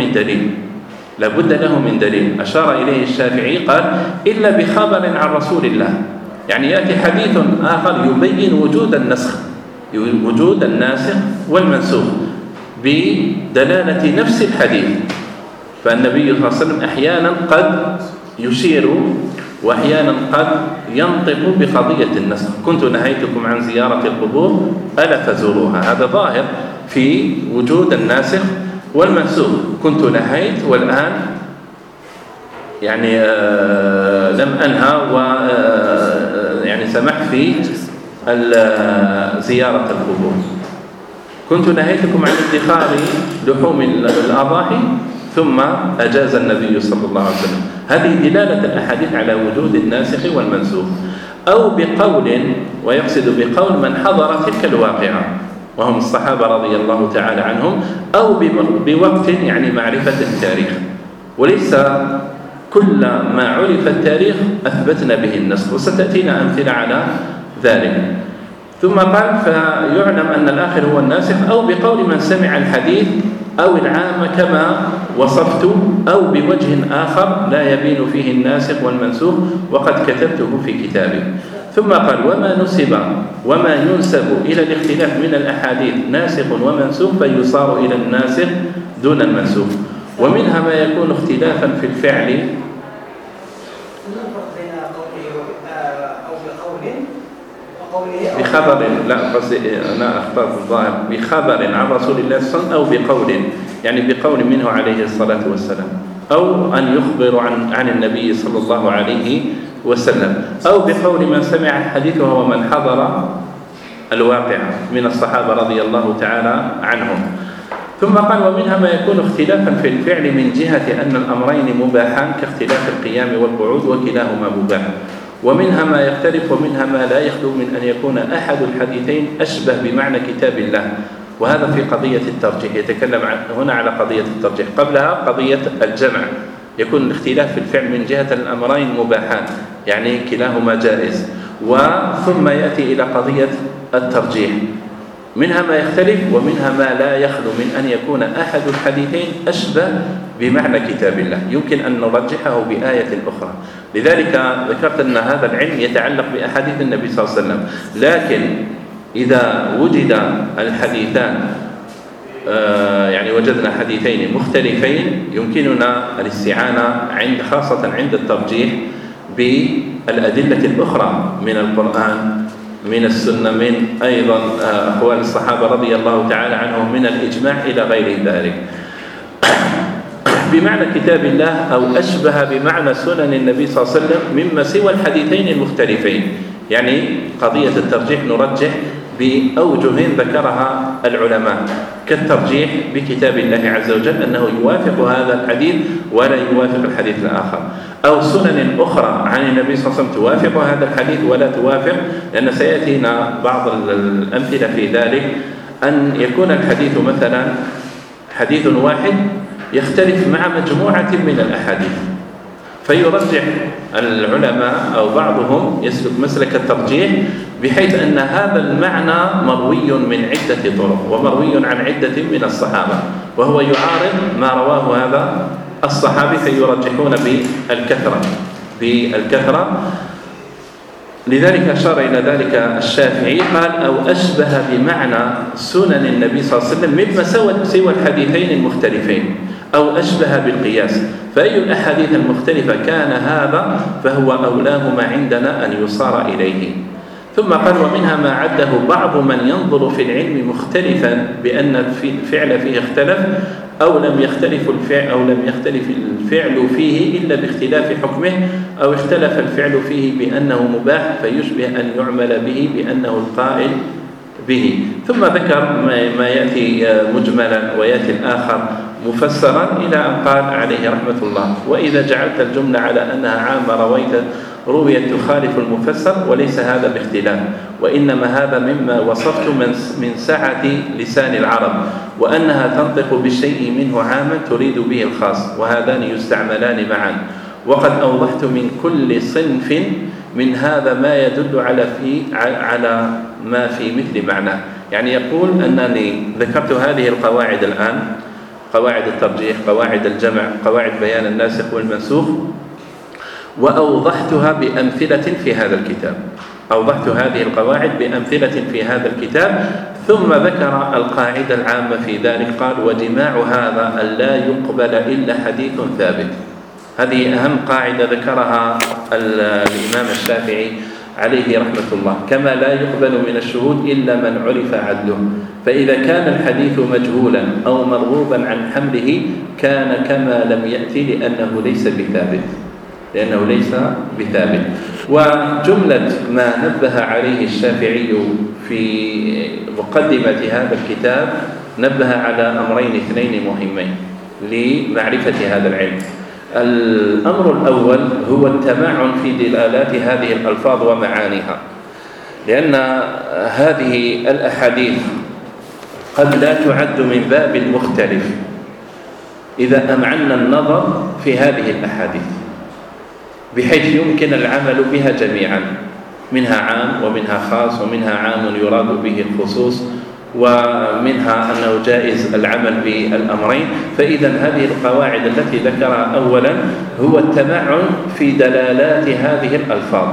له من دليل أشار إليه الشافعي قال إلا بخبر عن رسول الله، يعني يأتي حديث آخر يبين وجود الناسخ والمنسوخ بدلالة نفس الحديث. فالنبي صلى الله عليه وسلم أحيانا قد يشير وأحيانا قد ينطق بقضية النسخ، كنت نهيتكم عن زيارة القبور ألا فزوروها، هذا ظاهر في وجود الناسخ والمنسوخ. كنت نهيت والآن يعني لم أنهى يعني سمحت في زيارة القبور. كنت نهيتكم عن ادخار لحوم الأضاحي ثم أجاز النبي صلى الله عليه وسلم. هذه دلالة الأحاديث على وجود الناسخ والمنسوخ، أو بقول، ويقصد بقول من حضر تلك الواقعة وهم الصحابة رضي الله تعالى عنهم، أو بوقت يعني معرفة التاريخ. وليس كل ما عرف التاريخ أثبتنا به النسخ، وستأتينا أمثلة على ذلك. ثم قال فيعلم أن الآخر هو الناسخ أو بقول من سمع الحديث أو العام كما وصفت أو بوجه آخر لا يبين فيه الناسخ والمنسوخ وقد كتبته في كتابي. ثم قال وما ينسب إلى الاختلاف من الأحاديث ناسخ ومنسوخ فيصار إلى الناسخ دون المنسوخ. ومنها ما يكون اختلافا في الفعل بخبر، لا قصدي أنا أخطأت الظاهر، بخبر عن رسول الله صلى الله عليه وسلم أو بقول، يعني بقول منه عليه الصلاة والسلام، أو أن يخبر عن النبي صلى الله عليه وسلم، أو بقول من سمع الحديث وهو من حضر الواقع من الصحابة رضي الله تعالى عنهم. ثم قال ومنها ما يكون اختلافا في الفعل من جهة أن الأمرين مباحان كاختلاف القيام والقعود وكلاهما مباح. ومنها ما يختلف ومنها ما لا يخلو من أن يكون أحد الحديثين أشبه بمعنى كتاب الله، وهذا في قضية الترجيح. يتكلم هنا على قضية الترجيح، قبلها قضية الجمع، يكون الاختلاف في الفعل من جهة الأمرين مباحان يعني كلاهما جائز، وثم يأتي إلى قضية الترجيح، منها ما يختلف ومنها ما لا يخلو من أن يكون أحد الحديثين أشبه بمعنى كتاب الله، يمكن أن نرجحه بآية أخرى. لذلك ذكرت أن هذا العلم يتعلق بأحاديث النبي صلى الله عليه وسلم، لكن إذا وجد الحديثان يعني وجدنا حديثين مختلفين يمكننا الاستعانة خاصة عند الترجيح بالأدلة الأخرى من القرآن، من السنة، من أيضا أقوال الصحابة رضي الله تعالى عنهم، من الإجماع إلى غير ذلك. بمعنى كتاب الله أو أشبه بمعنى سنن النبي صلى الله عليه وسلم مما سوى الحديثين المختلفين، يعني قضية الترجيح نرجح بأوجه ذكرها العلماء، كالترجيح بكتاب الله عز وجل أنه يوافق هذا الحديث ولا يوافق الحديث الآخر، أو سنن أخرى عن النبي صلى الله عليه وسلم توافق هذا الحديث ولا توافق، لأن سيأتينا بعض الأمثلة في ذلك، أن يكون الحديث مثلا حديث واحد يختلف مع مجموعة من الأحاديث، فيرجح العلماء أو بعضهم يسلك مسلك الترجيح بحيث أن هذا المعنى مروي من عدة طرق ومروي عن عدة من الصحابة، وهو يعارض ما رواه هذا الصحابي، فيرجحون بالكثرة. لذلك أشار إلى ذلك الشافعي، قال أو أشبه بمعنى سنن النبي صلى الله عليه وسلم مما سوى الحديثين المختلفين، أو أشبه بالقياس، فأي الأحاديث المختلفة كان هذا فهو أولاهما عندنا أن يصار إليه. ثم قال ومنها ما عده بعض من ينظر في العلم مختلفا بأن الفعل فيه اختلف أو لم يختلف الفعل فيه إلا باختلاف حكمه، أو اختلف الفعل فيه بأنه مباح فيشبه أن يعمل به بأنه القائل به. ثم ذكر ما يأتي مجملا ويأتي الآخر مفسرا إلى أن قال عليه رحمة الله وإذا جعلت الجملة على أنها عامة رويت تخالف المفسر، وليس هذا باختلاف، وإنما هذا مما وصفت من سعة لسان العرب، وأنها تنطق بالشيء منه عاما تريد به الخاص، وهذان يستعملان معا، وقد أوضحت من كل صنف من هذا ما يدل على ما في مثل معناه. يعني يقول أنني ذكرت هذه القواعد الآن، قواعد الترجيح، قواعد الجمع، قواعد بيان الناسخ والمنسوخ، وأوضحتها بأمثلة في هذا الكتاب، أوضحت هذه القواعد بأمثلة في هذا الكتاب. ثم ذكر القاعدة العامة في ذلك، قال وجماع هذا أن لا يقبل إلا حديث ثابت. هذه أهم قاعدة ذكرها الإمام الشافعي عليه رحمة الله، كما لا يقبل من الشهود إلا من عرف عدله، فإذا كان الحديث مجهولا أو مرغوبا عن حمله كان كما لم يأتي لأنه ليس بثابت. وجملة ما نبه عليه الشافعي في مقدمة هذا الكتاب، نبه على أمرين اثنين مهمين لمعرفة هذا العلم. الأمر الأول هو التمعن في دلالات هذه الألفاظ ومعانيها، لأن هذه الأحاديث قد لا تعد من باب المختلف إذا أمعنا النظر في هذه الأحاديث بحيث يمكن العمل بها جميعا، منها عام ومنها خاص، ومنها عام يراد به الخصوص، ومنها أنه جائز العمل بالأمرين. فإذا هذه القواعد التي ذكرها أولا هو التمعن في دلالات هذه الألفاظ،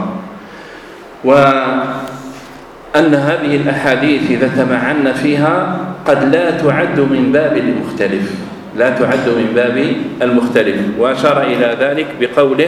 وأن هذه الأحاديث إذا تمعنا فيها قد لا تعد من باب المختلف، لا تعد من باب المختلف. وأشار إلى ذلك بقوله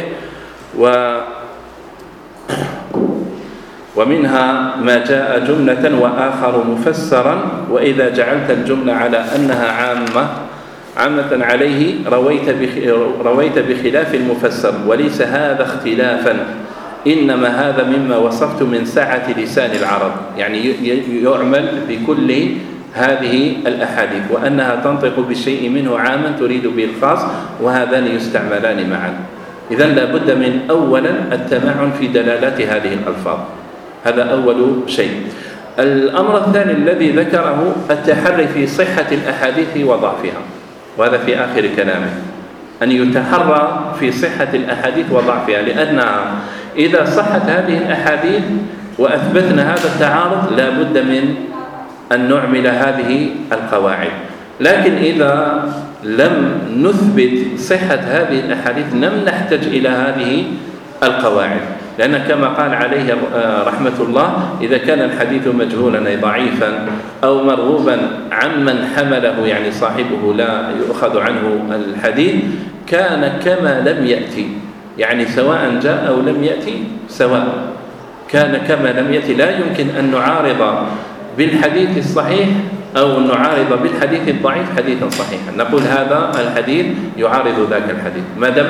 ومنها ما جاء جملة وآخر مفسرا، وإذا جعلت الجملة على أنها عامة عليه رويت بخلاف المفسر، وليس هذا اختلافا، إنما هذا مما وصفت من سعة لسان العرب، يعني يعمل بكل هذه الأحاديث، وأنها تنطق بالشيء منه عاما تريد به الخاص، وهذان يستعملان معا. إذن لا بد من أولا التمعن في دلالات هذه الألفاظ، هذا أول شيء. الأمر الثاني الذي ذكره التحري في صحة الأحاديث وضعفها، وهذا في آخر كلامه، أن يتحرى في صحة الأحاديث وضعفها، لأنها إذا صحت هذه الأحاديث وأثبتنا هذا التعارض لا بد من أن نعمل هذه القواعد. لكن إذا لم نثبت صحة هذه الأحاديث لم نحتاج إلى هذه القواعد، لأن كما قال عليه رحمة الله: إذا كان الحديث مجهولا أي ضعيفا أو مرغوبا عمن حمله، يعني صاحبه لا يؤخذ عنه الحديث، كان كما لم يأتي، يعني سواء جاء أو لم يأتي سواء، كان كما لم يأتي. لا يمكن أن نعارض بالحديث الصحيح أو نعارض بالحديث الضعيف حديثا صحيحا، نقول هذا الحديث يعارض ذاك الحديث ما دام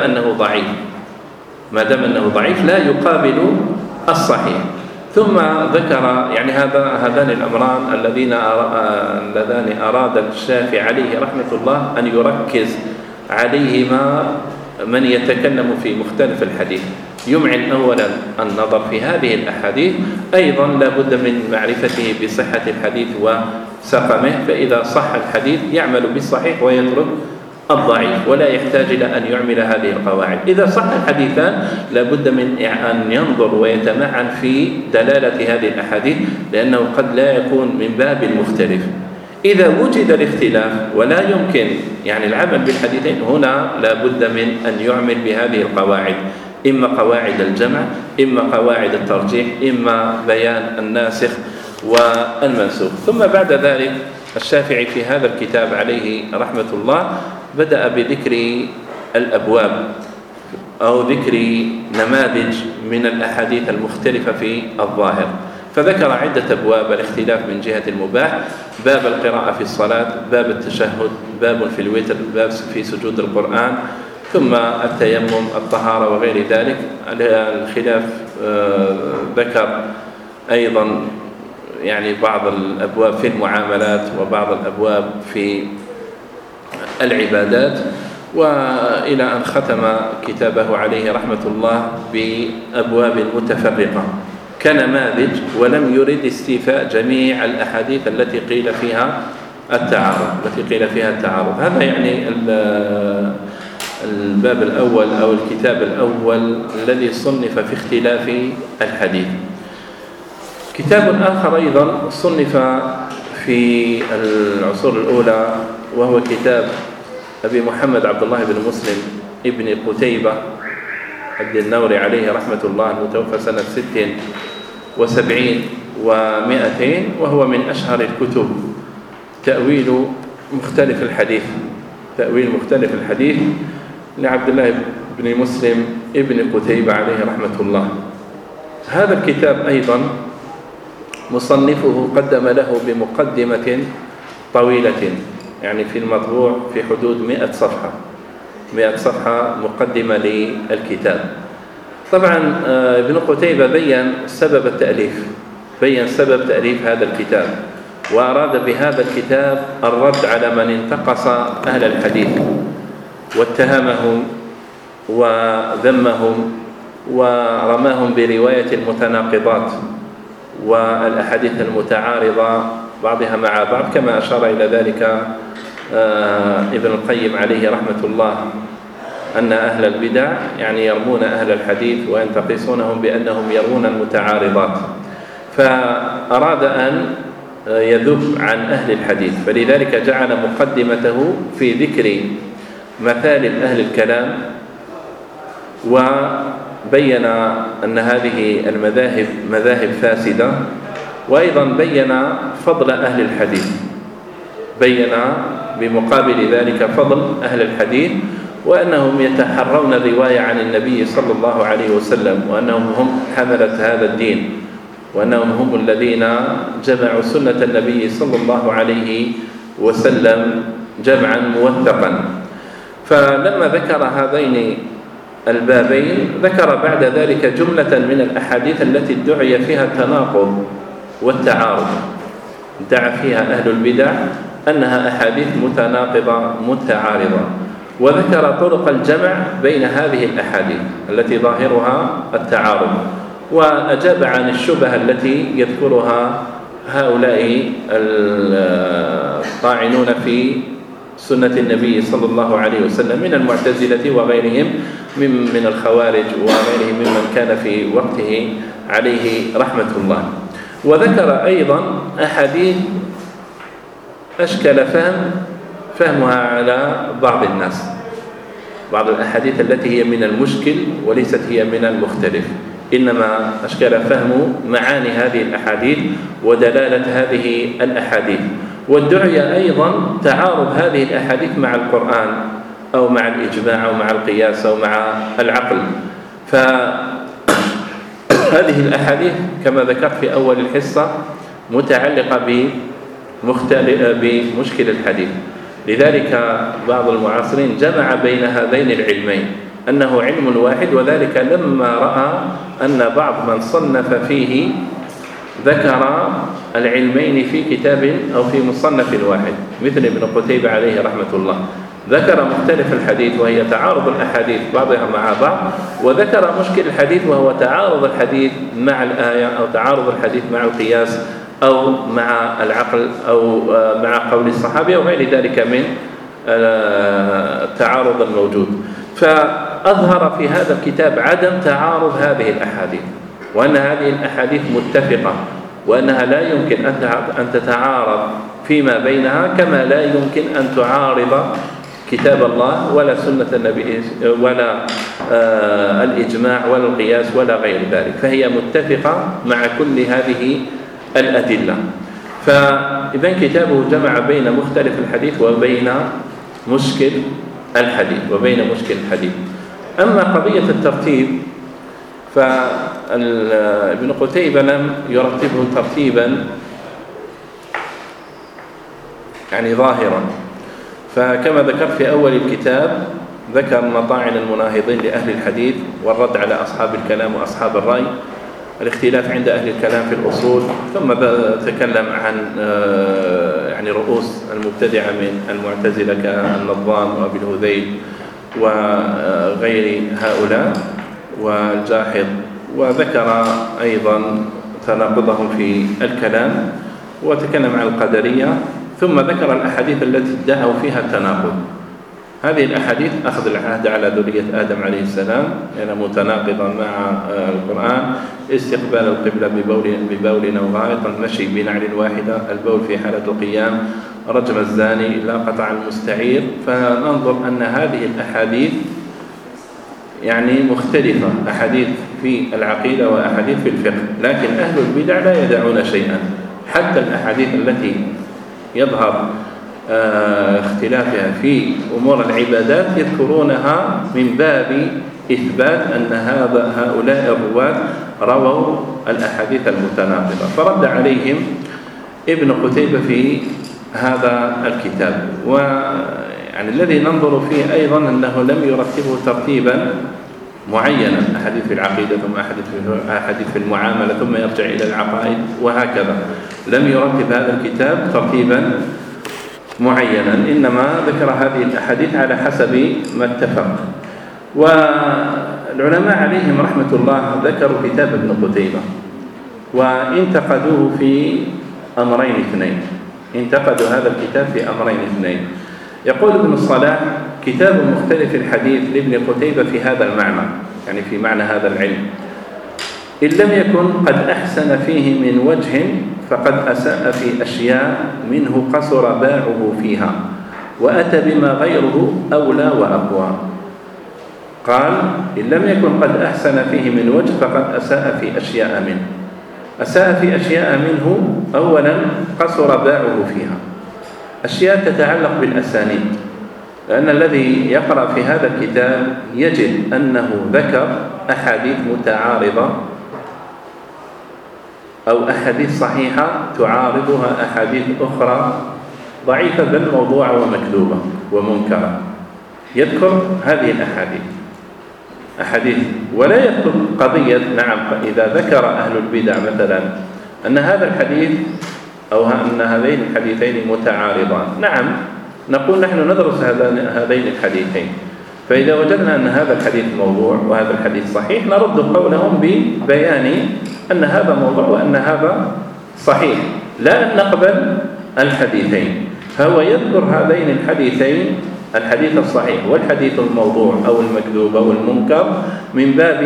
أنه ضعيف لا يقابل الصحيح. ثم ذكر يعني هذان الأمران اللذان أراد الشافعي عليه رحمة الله أن يركز عليهما من يتكلم في مختلف الحديث، يمعن أولا النظر في هذه الأحاديث، أيضا لا بد من معرفته بصحة الحديث وسقمه، فإذا صح الحديث يعمل بالصحيح ويترك الضعيف، ولا يحتاج إلى أن يعمل هذه القواعد. إذا صح الحديثان لا بد من أن ينظر ويتمعن في دلالة هذه الأحاديث، لأنه قد لا يكون من باب المختلف. إذا وجد الاختلاف ولا يمكن يعني العمل بالحديثين، هنا لا بد من أن يعمل بهذه القواعد، إما قواعد الجمع، إما قواعد الترجيح، إما بيان الناسخ والمنسوخ. ثم بعد ذلك الشافعي في هذا الكتاب عليه رحمة الله بدأ بذكر الأبواب أو ذكر نماذج من الأحاديث المختلفة في الظاهر، فذكر عدة أبواب: الاختلاف من جهة المباح، باب القراءة في الصلاة، باب التشهد، باب في الوتر، باب في سجود القرآن، ثم التيمم، الطهارة وغير ذلك. الخلاف ذكر أيضا يعني بعض الأبواب في المعاملات وبعض الأبواب في العبادات، وإلى أن ختم كتابه عليه رحمة الله بأبواب متفرقة كنماذج، ولم يرد استيفاء جميع الأحاديث التي قيل فيها التعارض. هذا يعني الباب الأول أو الكتاب الأول الذي صنف في اختلاف الحديث. كتاب آخر أيضا صنف في العصور الأولى، وهو كتاب أبي محمد عبد الله بن مسلم ابن قتيبة الدنوري عليه رحمة الله، المتوفى سنة 76 و200، وهو من أشهر الكتب تأويل مختلف الحديث لعبد الله بن مسلم ابن قتيبة عليه رحمة الله. هذا الكتاب أيضا مصنفه قدم له بمقدمة طويلة، يعني في المطبوع في حدود 100 صفحة مقدمة للكتاب. طبعا ابن قتيبة بين سبب تأليف هذا الكتاب، وأراد بهذا الكتاب الرد على من انتقص أهل الحديث واتهمهم وذمهم ورماهم برواية المتناقضات والأحاديث المتعارضة بعضها مع بعض، كما أشار إلى ذلك ابن القيم عليه رحمة الله أن أهل البدع يعني يرمون أهل الحديث وينتقصونهم بأنهم يرون المتعارضات، فأراد أن يذب عن أهل الحديث، فلذلك جعل مقدمته في ذكر مثالب أهل الكلام، وبين أن هذه المذاهب مذاهب فاسدة، وأيضا بين فضل أهل الحديث، بين بمقابل ذلك فضل أهل الحديث، وأنهم يتحرون الرواية عن النبي صلى الله عليه وسلم، وأنهم هم حملة هذا الدين، وأنهم هم الذين جمعوا سنة النبي صلى الله عليه وسلم جمعا موثقا. فلما ذكر هذين البابين ذكر بعد ذلك جملة من الأحاديث التي ادعي فيها التناقض والتعارض، ادعى فيها أهل البدع أنها أحاديث متناقضة متعارضة، وذكر طرق الجمع بين هذه الأحاديث التي ظاهرها التعارض، وأجاب عن الشبهة التي يذكرها هؤلاء الطاعنون في سنة النبي صلى الله عليه وسلم من المعتزلة وغيرهم من الخوارج وغيرهم ممن كان في وقته عليه رحمة الله. وذكر أيضا أحاديث أشكل فهمها على بعض الناس، بعض الأحاديث التي هي من المشكل وليست هي من المختلف، إنما أشكل فهم معاني هذه الأحاديث ودلالة هذه الأحاديث. وادعي أيضا تعارض هذه الأحاديث مع القرآن أو مع الإجماع أو مع القياس أو مع العقل. فهذه الأحاديث كما ذكرت في أول الحصة متعلقة بمشكل الحديث، لذلك بعض المعاصرين جمع بين هذين العلمين أنه علم واحد، وذلك لما رأى أن بعض من صنف فيه ذكر العلمين في كتاب أو في مصنف واحد، مثل ابن قتيبة عليه رحمة الله، ذكر مختلف الحديث وهي تعارض الأحاديث بعضها مع بعض، وذكر مشكل الحديث وهو تعارض الحديث مع الآية أو تعارض الحديث مع القياس أو مع العقل أو مع قول الصحابة وغير ذلك من التعارض الموجود. فأظهر في هذا الكتاب عدم تعارض هذه الأحاديث، وأن هذه الأحاديث متفقة، وأنها لا يمكن أن تتعارض فيما بينها، كما لا يمكن أن تعارض كتاب الله ولا سنة النبي ولا الإجماع ولا القياس ولا غير ذلك، فهي متفقة مع كل هذه الأدلة. فإذا كتابه جمع بين مختلف الحديث وبين مشكل الحديث. أما قضية الترتيب فابن قتيبة لم يرتبه ترتيبا يعني ظاهرا، فكما ذكرت في أول الكتاب ذكر مطاعن المناهضين لأهل الحديث والرد على أصحاب الكلام وأصحاب الرأي، الاختلاف عند أهل الكلام في الأصول، ثم تكلم عن يعني رؤوس المبتدعة من المعتزلة كالنظام وأبي الهذيل وغير هؤلاء والجاحظ، وذكر أيضا تناقضهم في الكلام، وتكلم عن القدرية، ثم ذكر الأحاديث التي ادعوا فيها التناقض. هذه الأحاديث أخذ العهد على ذرية آدم عليه السلام يعني متناقضا مع القرآن، استقبال القبلة ببول أو غائط، المشي بنعل واحدة، البول في حالة القيام، رجم الزاني، لا قطع المستعير. فننظر أن هذه الأحاديث يعني مختلفة، أحاديث في العقيدة وأحاديث في الفقه، لكن أهل البدع لا يدعون شيئا، حتى الأحاديث التي يظهر اختلافها في أمور العبادات يذكرونها من باب إثبات أن هؤلاء الرواة رووا الأحاديث المتناقضة. فرد عليهم ابن قتيبة في هذا الكتاب، ويعني الذي ننظر فيه أيضا أنه لم يرتبه ترتيبا معينا، أحاديث في العقيدة ثم أحاديث في المعاملة ثم يرجع إلى العقائد وهكذا، لم يرتب هذا الكتاب ترتيبا معينا، إنما ذكر هذه الأحاديث على حسب ما اتفق. والعلماء عليهم رحمة الله ذكروا كتاب ابن قتيبة وانتقدوه في أمرين اثنين، انتقدوا هذا الكتاب في أمرين اثنين. يقول ابن الصلاح: كتاب مختلف الحديث لابن قتيبة في هذا المعنى، يعني في معنى هذا العلم. إن لم يكن قد أحسن فيه من وجه فقد أساء في أشياء منه قصر باعه فيها وأتى بما غيره أولى وأقوى. قال: إن لم يكن قد أحسن فيه من وجه فقد أساء في أشياء منه. أساء في أشياء منه: أولا قصر باعه فيها، أشياء تتعلق بالأسانيد، لأن الذي يقرأ في هذا الكتاب يجد أنه ذكر أحاديث متعارضة أو أحاديث صحيحة تعارضها أحاديث أخرى ضعيفة بل موضوعة ومكذوبة ومنكرة. يذكر هذه الأحاديث ولا يذكر قضية نعم إذا ذكر أهل البدع مثلا أن هذا الحديث أو أن هذين الحديثين متعارضان، نعم نقول نحن ندرس هذين الحديثين، فإذا وجدنا أن هذا الحديث موضوع وهذا الحديث صحيح نرد قولهم ببيان أن هذا موضوع وأن هذا صحيح، لا أن نقبل الحديثين. فهو يذكر هذين الحديثين، الحديث الصحيح والحديث الموضوع أو المكذوب أو المنكر، من باب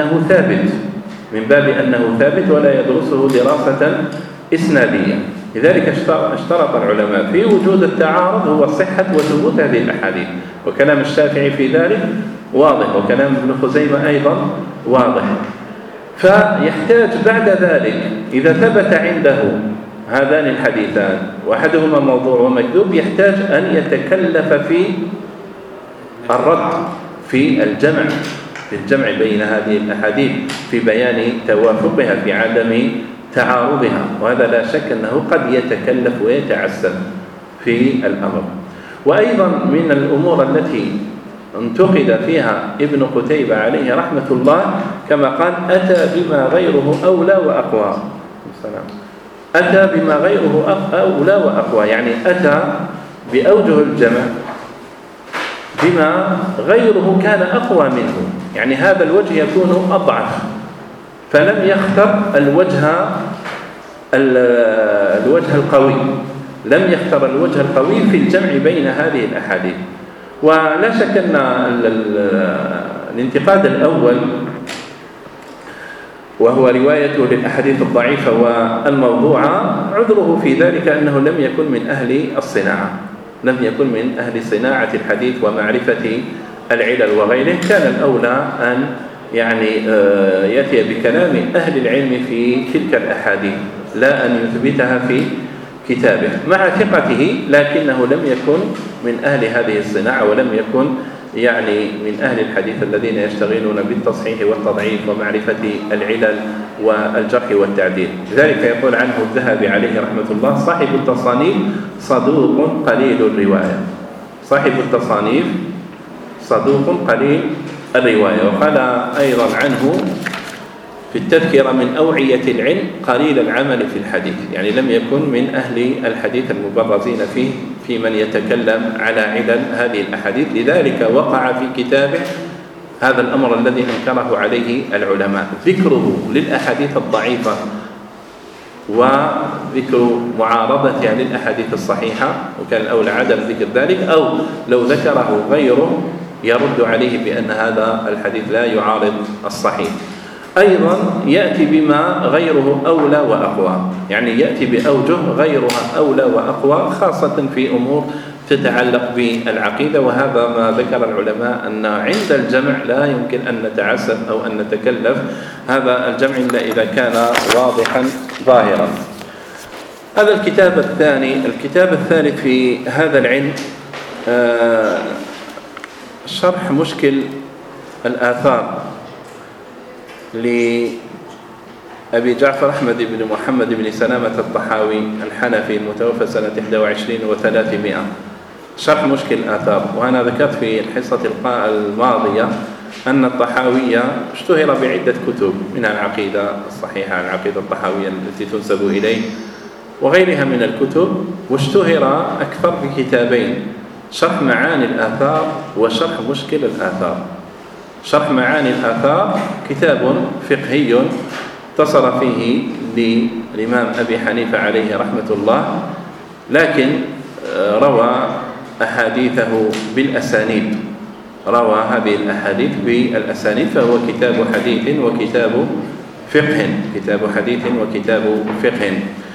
أنه ثابت ولا يدرسه دراسة إسنادية. لذلك اشترط العلماء في وجود التعارض هو صحة وثبوت هذه الأحاديث، وكلام الشافعي في ذلك واضح، وكلام ابن خزيمة أيضا واضح. فيحتاج بعد ذلك إذا ثبت عنده هذان الحديثان وأحدهما موضوع ومكذوب يحتاج أن يتكلف في الرد، في الجمع بين هذه الأحاديث، في بيان توافقها، في عدم تعارضها، وهذا لا شك أنه قد يتكلف ويتعسف في الأمر. وأيضا من الأمور التي انتقد فيها ابن قتيبة عليه رحمة الله كما قال: أتى بما غيره أولى وأقوى. أتى بما غيره أولى وأقوى، يعني أتى بأوجه الجمع بما غيره كان أقوى منه، يعني هذا الوجه يكون أضعف، فلم يختر الوجه القوي، لم يختر الوجه القوي في الجمع بين هذه الأحاديث. ولا شك أن الانتقاد الأول وهو روايته للأحاديث الضعيفة والموضوعة عذره في ذلك أنه لم يكن من أهل الصناعة، لم يكن من أهل صناعة الحديث ومعرفة العلل وغيره. كان الأولى أن يعني يأتي بكلام أهل العلم في تلك الأحاديث لا أن يثبتها في كتابه مع ثقته، لكنه لم يكن من أهل هذه الصناعة ولم يكن يعني من أهل الحديث الذين يشتغلون بالتصحيح والتضعيف ومعرفة العلل والجرح والتعديل. لذلك يقول عنه الذهبي عليه رحمة الله: صاحب التصانيف صدوق قليل الرواية. صاحب التصانيف صدوق قليل الرواية. وقال أيضا عنه في التذكرة: من أوعية العلم قليل العمل في الحديث، يعني لم يكن من أهل الحديث المبرزين فيه في من يتكلم على علل هذه الأحاديث. لذلك وقع في كتابه هذا الأمر الذي أنكره عليه العلماء، ذكره للأحاديث الضعيفة وذكر معارضتها للأحاديث الصحيحة، وكان الأولى عدم ذكر ذلك، أو لو ذكره غيره يرد عليه بأن هذا الحديث لا يعارض الصحيح. أيضا يأتي بما غيره أولى وأقوى، يعني يأتي بأوجه غيرها أولى وأقوى، خاصة في أمور تتعلق بالعقيدة. وهذا ما ذكر العلماء أن عند الجمع لا يمكن أن نتعسف أو أن نتكلف هذا الجمع إلا إذا كان واضحا ظاهرا. هذا الكتاب الثاني. الكتاب الثالث في هذا العلم شرح مشكل الآثار لأبي جعفر أحمد بن محمد بن سلامة الطحاوي الحنفي المتوفى سنة 21 و300. شرح مشكل الآثار. وأنا ذكرت في الحصة الماضية أن الطحاوية اشتهر بعدة كتب، منها العقيدة الصحيحة، العقيدة الطحاوية التي تنسب إليه، وغيرها من الكتب، واشتهر أكثر بكتابين: شرح معاني الآثار وشرح مشكل الآثار. شرح معاني الآثار كتاب فقهي اتصل فيه للإمام أبي حنيفة عليه رحمة الله، لكن روى أحاديثه بالأسانيد، روى هذه الأحاديث بالأسانيد، فهو كتاب حديث وكتاب فقه، كتاب حديث وكتاب فقه.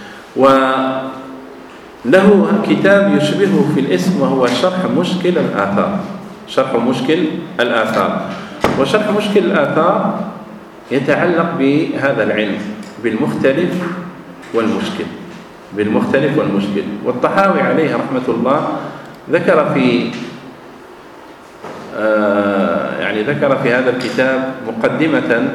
وله كتاب يشبهه في الاسم وهو شرح مشكل الآثار، شرح مشكل الآثار. وشرح مشكل الآثار يتعلق بهذا العلم، بالمختلف والمشكل، بالمختلف والمشكل. والطحاوي عليه رحمة الله ذكر في هذا الكتاب مقدمة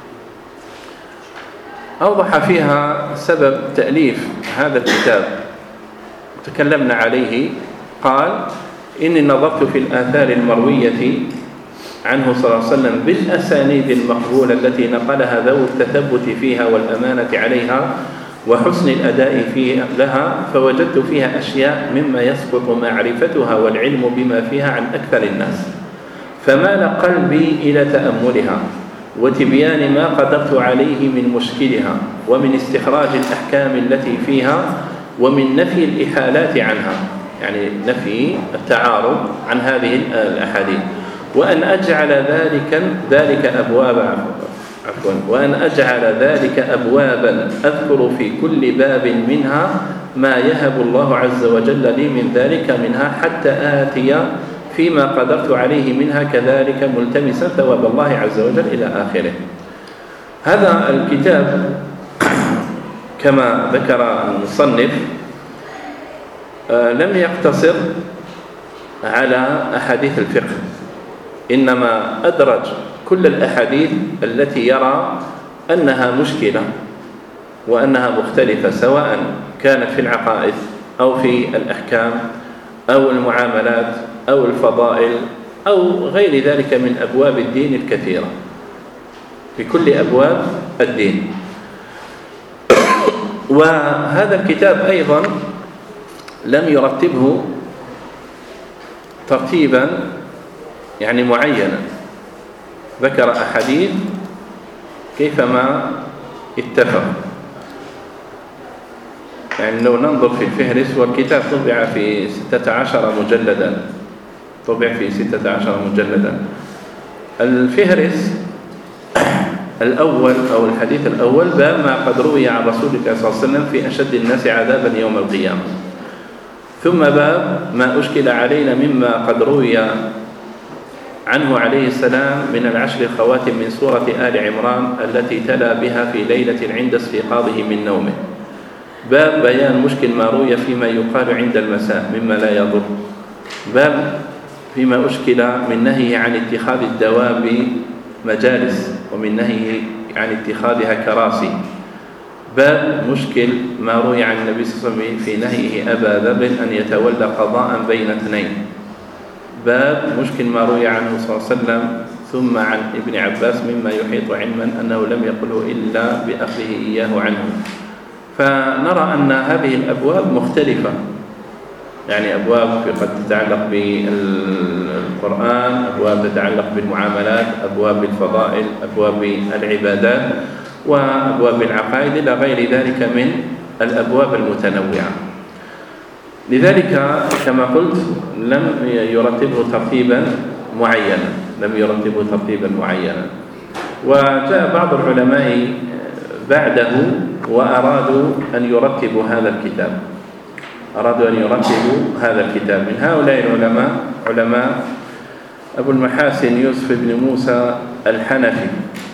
أوضح فيها سبب تأليف هذا الكتاب، تكلمنا عليه. قال: إني نظرت في الآثار المروية عنه صلى الله عليه وسلم بالأسانيد المقبولة التي نقلها ذو التثبت فيها والأمانة عليها وحسن الأداء فيها لها، فوجدت فيها أشياء مما يسقط معرفتها والعلم بما فيها عن أكثر الناس، فمال قلبي إلى تأملها وتبيان ما قدرت عليه من مشكلها، ومن استخراج الأحكام التي فيها، ومن نفي الإحالات عنها، يعني نفي التعارض عن هذه الأحاديث، وأن أجعل ذلك أبوابا أذكر في كل باب منها ما يهب الله عز وجل لي من ذلك منها، حتى آتي فيما قدرت عليه منها، كذلك ملتمسا ثواب الله عز وجل، إلى آخره. هذا الكتاب كما ذكر المصنف لم يقتصر على أحاديث الفقه، إنما أدرج كل الأحاديث التي يرى أنها مشكلة وأنها مختلفة، سواء كانت في العقائد أو في الأحكام أو المعاملات أو الفضائل أو غير ذلك من أبواب الدين الكثيرة، في كل أبواب الدين. وهذا الكتاب أيضا لم يرتبه ترتيبا يعني معينا، ذكر أحاديث كيفما اتفق. يعني لو ننظر في الفهرس، والكتاب طبع في 16 مجلدا، طبع في 16 مجلدا. الفهرس الأول أو الحديث الأول باب ما قد روي عن رسول الله صلى الله عليه وسلم في أشد الناس عذابا يوم القيامة، ثم باب ما أشكل علينا مما قد روي عنه عليه السلام من العشر الخواتم من سورة آل عمران التي تلا بها في ليلة عند استيقاظه من نومه، باب بيان مشكل ما روي فيما يقال عند المساء مما لا يضر، باب فيما أشكل من نهيه عن اتخاذ الدواب مجالس ومن نهيه عن اتخاذها كراسي، باب مشكل ما روي عن النبي صلى الله عليه وسلم في نهيه أبا ذر أن يتولى قضاء بين اثنين، باب مشكل ما روي عنه صلى الله عليه وسلم ثم عن ابن عباس مما يحيط علما أنه لم يقله إلا بأخذه إياه عنه. فنرى أن هذه الأبواب مختلفة، يعني أبواب قد تتعلق بالقرآن، أبواب تتعلق بالمعاملات، أبواب بالفضائل، أبواب بالعبادات، وأبواب العقائد، إلى غير ذلك من الأبواب المتنوعة. لذلك كما قلت لم يرتبه ترتيبا معينا، وجاء بعض العلماء بعده وأرادوا أن يرتبوا هذا الكتاب. من هؤلاء العلماء علماء أبو المحاسن يوسف بن موسى الحنفي،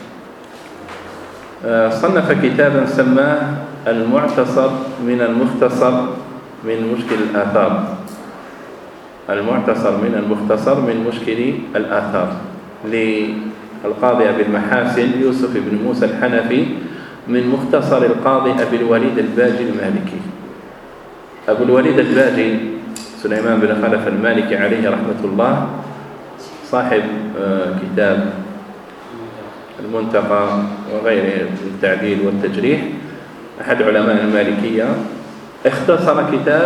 صنف كتابا سماه المعتصر من المختصر من مشكل الآثار، المعتصر من المختصر من مشكل الآثار، للقاضي أبي المحاسن يوسف بن موسى الحنفي من مختصر القاضي أبي الوليد الباجي المالكي. أبو الوليد الباجي سليمان بن خلف المالكي عليه رحمة الله، صاحب كتاب المنتقى وغيره التعديل والتجريح، أحد علماء المالكية، اختصر كتاب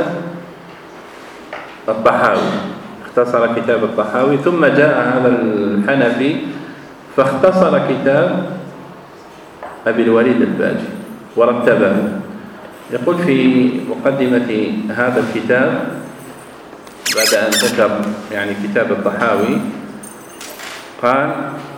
الطحاوي، ثم جاء هذا الحنفي فاختصر كتاب أبي الوليد الباجي ورتبه. يقول في مقدمة هذا الكتاب بعد أن ذكر يعني كتاب الطحاوي قال: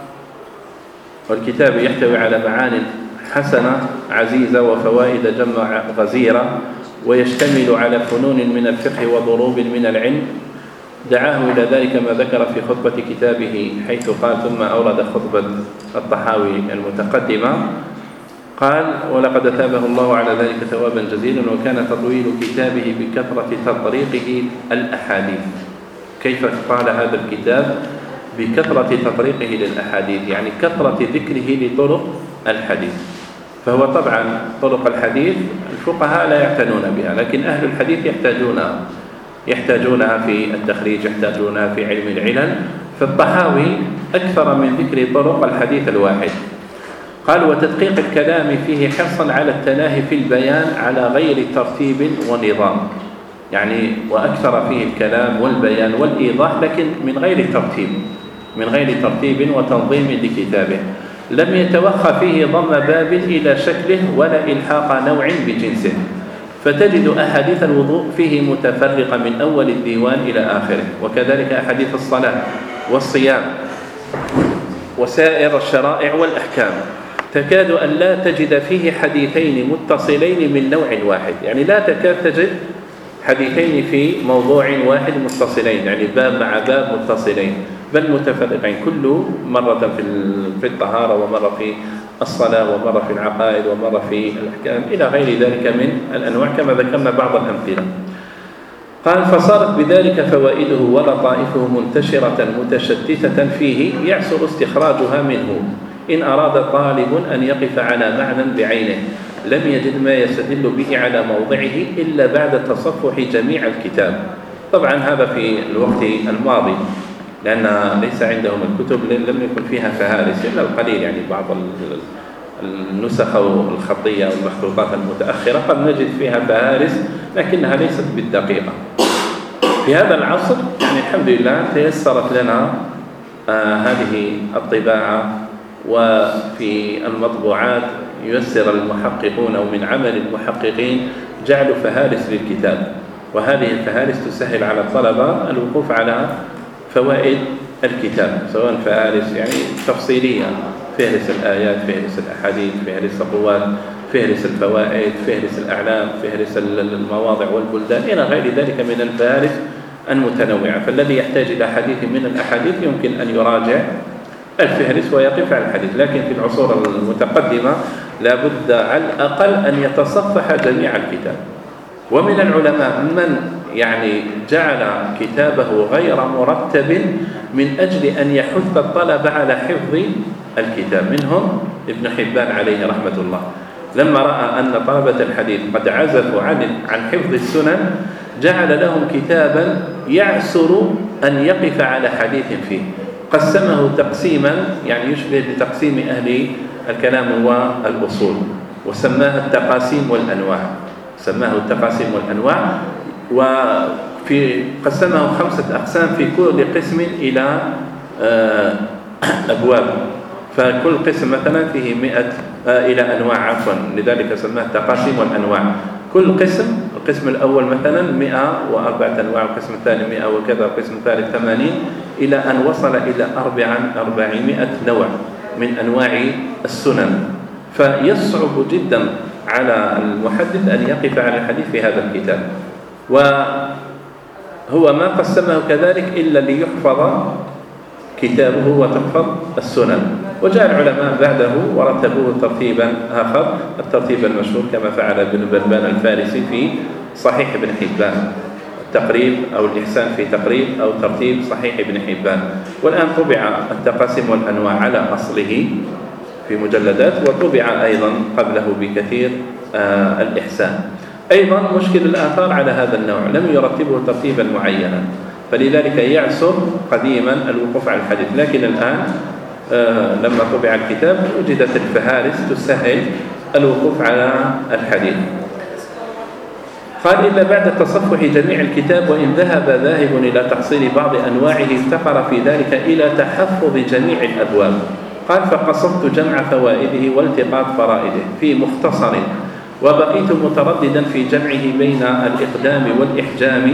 والكتاب يحتوي على معان حسنة عزيزة وفوائد جمع غزيرة، ويشتمل على فنون من الفقه وضروب من العلم. دعاه إلى ذلك ما ذكر في خطبة كتابه، حيث قال: ثم أورد خطبة الطحاوي المتقدمة، قال: ولقد أثابه الله على ذلك ثوابا جزيلا، وكان تطويل كتابه بكثرة تطريقه الأحاديث. كيف قال هذا الكتاب؟ بكثرة تطريقه للأحاديث، يعني كثرة ذكره لطرق الحديث. فهو طبعا طرق الحديث الفقهاء لا يعتنون بها، لكن أهل الحديث يحتاجونها في التخريج، يحتاجونها في علم العلل. فالطحاوي أكثر من ذكر طرق الحديث الواحد. قال: وتدقيق الكلام فيه حرصا على التناهي في البيان على غير ترتيب ونظام، يعني وأكثر فيه الكلام والبيان والإيضاح، لكن من غير ترتيب وتنظيم لكتابه. لم يتوخى فيه ضم باب إلى شكله ولا إلحاق نوع بجنسه، فتجد أحاديث الوضوء فيه متفرقة من أول الديوان إلى آخره، وكذلك أحاديث الصلاة والصيام وسائر الشرائع والأحكام. تكاد أن لا تجد فيه حديثين متصلين من نوع واحد، يعني لا تكاد تجد حديثين في موضوع واحد متصلين، يعني باب مع باب متصلين، بل متفرقين، كل مرة في الطهارة، ومرة في الصلاة، ومرة في العقائد، ومرة في الأحكام، إلى غير ذلك من الأنواع كما ذكرنا بعض الأمثلة. قال: فصارت بذلك فوائده ولطائفه منتشرة متشتتة فيه، يعسر استخراجها منه إن أراد طالب أن يقف على معنى بعينه، لم يجد ما يستدل به على موضعه إلا بعد تصفح جميع الكتاب. طبعا هذا في الوقت الماضي، لأن ليس عندهم الكتب، لم يكن فيها فهارس إلا القليل، يعني بعض النسخ الخطية والمخطوطات المتأخرة قد نجد فيها فهارس، لكنها ليست بالدقيقة. في هذا العصر يعني الحمد لله تيسرت لنا هذه الطباعة، وفي المطبوعات ييسر المحققون، ومن عمل المحققين جعلوا فهارس للكتاب، وهذه الفهارس تسهل على الطلبة الوقوف على فوائد الكتاب، سواء فهارس يعني تفصيلية، فهرس الآيات، فهرس الأحاديث، فهرس الرواة، فهرس الفوائد، فهرس الأعلام، فهرس المواضع والبلدان، إلى غير ذلك من الفهارس المتنوعة. فالذي يحتاج إلى حديث من الأحاديث يمكن أن يراجع الفهرس ويقف على الحديث. لكن في العصور المتقدمة لا بد على الأقل أن يتصفح جميع الكتاب. ومن العلماء من يعني جعل كتابه غير مرتب من أجل أن يحث الطلبة على حفظ الكتاب، منهم ابن حبان عليه رحمة الله، لما رأى أن طلبة الحديث قد عزفوا عن حفظ السنن جعل لهم كتابا يعسر أن يقف على حديث فيه، قسمه تقسيما يعني يشبه بتقسيم أهل الكلام والأصول، وسماه التقاسيم والأنواع، وفي قسمه 5 أقسام، في كل قسم إلى أبواب، فكل قسم مثلا فيه 100 إلى أنواع لذلك سماه التقاسيم والأنواع. كل قسم، القسم الأول مثلا 104 أنواع، القسم الثاني 100 وكذا، القسم الثالث 80، إلى أن وصل إلى 400 نوع من أنواع السنن. فيصعب جدا على المحدث أن يقف على الحديث في هذا الكتاب، وهو ما قسمه كذلك إلا ليحفظ كتابه وتحفظ السنن. وجاء العلماء بعده ورتبوه ترتيبا آخر، الترتيب المشهور كما فعل ابن بلبان الفارسي في صحيح ابن حبان، التقريب أو الإحسان في تقريب أو ترتيب صحيح ابن حبان. والآن طبع التقاسيم والأنواع على أصله في مجلدات، وطبع أيضا قبله بكثير الإحسان. أيضا مشكل الآثار على هذا النوع لم يرتبه ترتيبا معينا، فلذلك يعسر قديما الوقوف على الحديث. لكن الآن لما طبع الكتاب وجدت الفهارس تسهل الوقوف على الحديث. قال: إلا بعد تصفح جميع الكتاب، وإن ذهب ذاهب إلى تحصيل بعض أنواعه افتقر في ذلك إلى تحفظ جميع الأبواب. قال: فقصدت جمع فوائده والتقاط فرائده في مختصر، وبقيت مترددا في جمعه بين الإقدام والإحجام،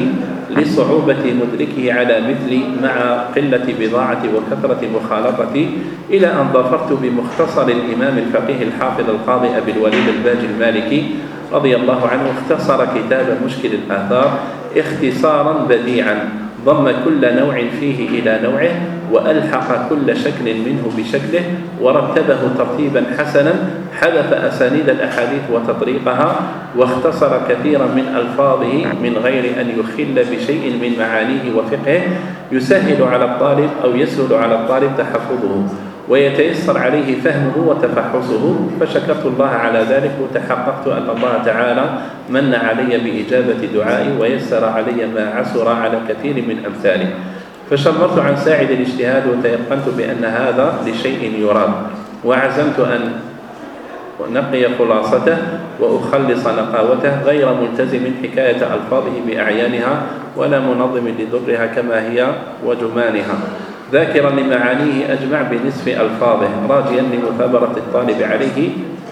لصعوبة مدركه على مثل مع قلة بضاعة وكثرة مخالطة، إلى أن ظفرت بمختصر الإمام الفقيه الحافظ القاضي أبي الوليد الباجي المالكي رضي الله عنه. اختصر كتاب مشكل الآثار اختصارا بديعا ضم كل نوع فيه إلى نوعه، وألحق كل شكل منه بشكله، ورتبه ترتيبا حسنا، حذف أسانيد الأحاديث وتطريقها، واختصر كثيرا من ألفاظه من غير أن يخل بشيء من معانيه وفقهه، يسهل على الطالب أو يسهل على الطالب تحفظه ويتيسر عليه فهمه وتفحصه. فشكرت الله على ذلك، وتحققت أن الله تعالى من علي بإجابة دعائي ويسر علي ما عسر على كثير من أمثاله. فشمرت عن ساعد الاجتهاد وتيقنت بأن هذا لشيء يراد، وعزمت أن نقي خلاصته وأخلص نقاوته، غير ملتزم حكاية ألفاظه بأعيانها ولا منظم لذرها كما هي وجمانها، ذاكرا لمعانيه أجمع بنصف ألفاظه، راجيا لمثابرة الطالب عليه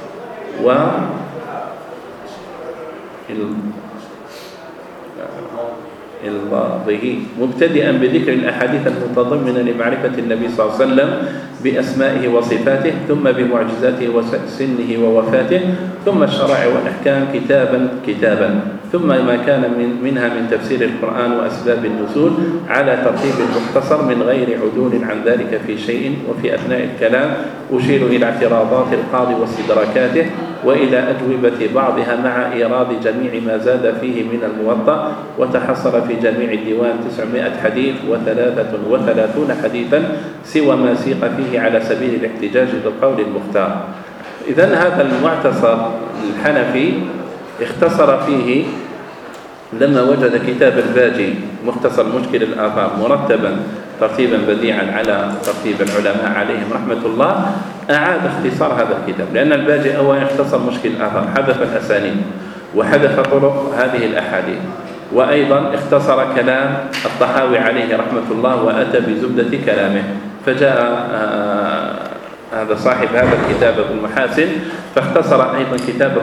إلفاظه، مبتدئا بذكر الأحاديث المتضمنة لمعرفة النبي صلى الله عليه وسلم بأسمائه وصفاته، ثم بمعجزاته وسنه ووفاته، ثم الشرائع والأحكام كتابا، ثم ما كان منها من تفسير القرآن وأسباب النزول على ترتيب مختصر من غير عدول عن ذلك في شيء. وفي أثناء الكلام أشير إلى اعتراضات القاضي واستدراكاته وإلى أجوبة بعضها مع إيراد جميع ما زاد فيه من الموطأ، وتحصل في جميع الديوان 900 حديث و33 حديثا سوى ما سيق فيه على سبيل الاحتجاج بالقول المختار. إذن هذا المعتصر الحنفي اختصر فيه لما وجد كتاب الباجي مختصر مشكل الآثار مرتبا ترتيبا بديعا على ترتيب العلماء عليهم رحمة الله، أعاد اختصار هذا الكتاب، لأن الباجي أولا اختصر مشكل الآثار، حذف الأسانيد وحذف طرق هذه الأحاديث، وأيضا اختصر كلام الطحاوي عليه رحمة الله وأتى بزبدة كلامه. فجاء هذا صاحب هذا الكتاب ابو المحاسن فاختصر أيضا كتاب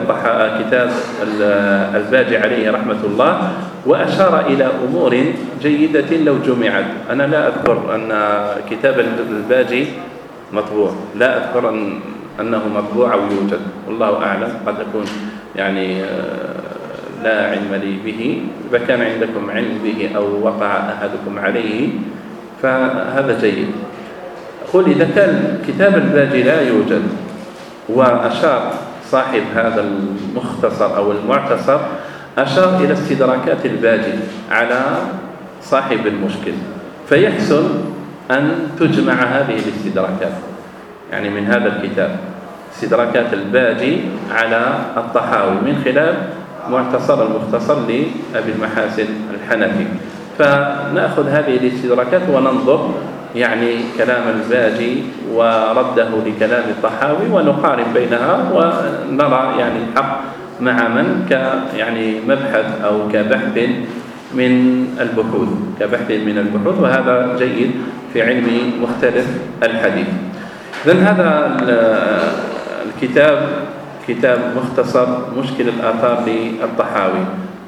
الباجي عليه رحمة الله، وأشار إلى أمور جيدة لو جمعت. أنا لا أذكر أن كتاب الباجي مطبوع، لا أذكر أنه مطبوع أو يوجد، والله أعلم، قد أكون يعني لا علم لي به. إذا كان عندكم علم به أو وقع أحدكم عليه فهذا جيد. قل إذا كان كتاب الباجي لا يوجد، وأشار صاحب هذا المختصر أو المعتصر أشار إلى استدراكات الباجي على صاحب المشكل، فيحسن أن تجمع هذه الاستدراكات، يعني من هذا الكتاب استدراكات الباجي على الطحاوي من خلال معتصر المختصر لأبي المحاسن الحنفي، فنأخذ هذه الاستدراكات وننظر يعني كلام الباجي ورده لكلام الطحاوي ونقارن بينها ونرى يعني الحق مع من يعني مبحث أو كبحث من البحوث، وهذا جيد في علم مختلف الحديث. إذن هذا الكتاب كتاب مختصر مشكل الآثار للطحاوي،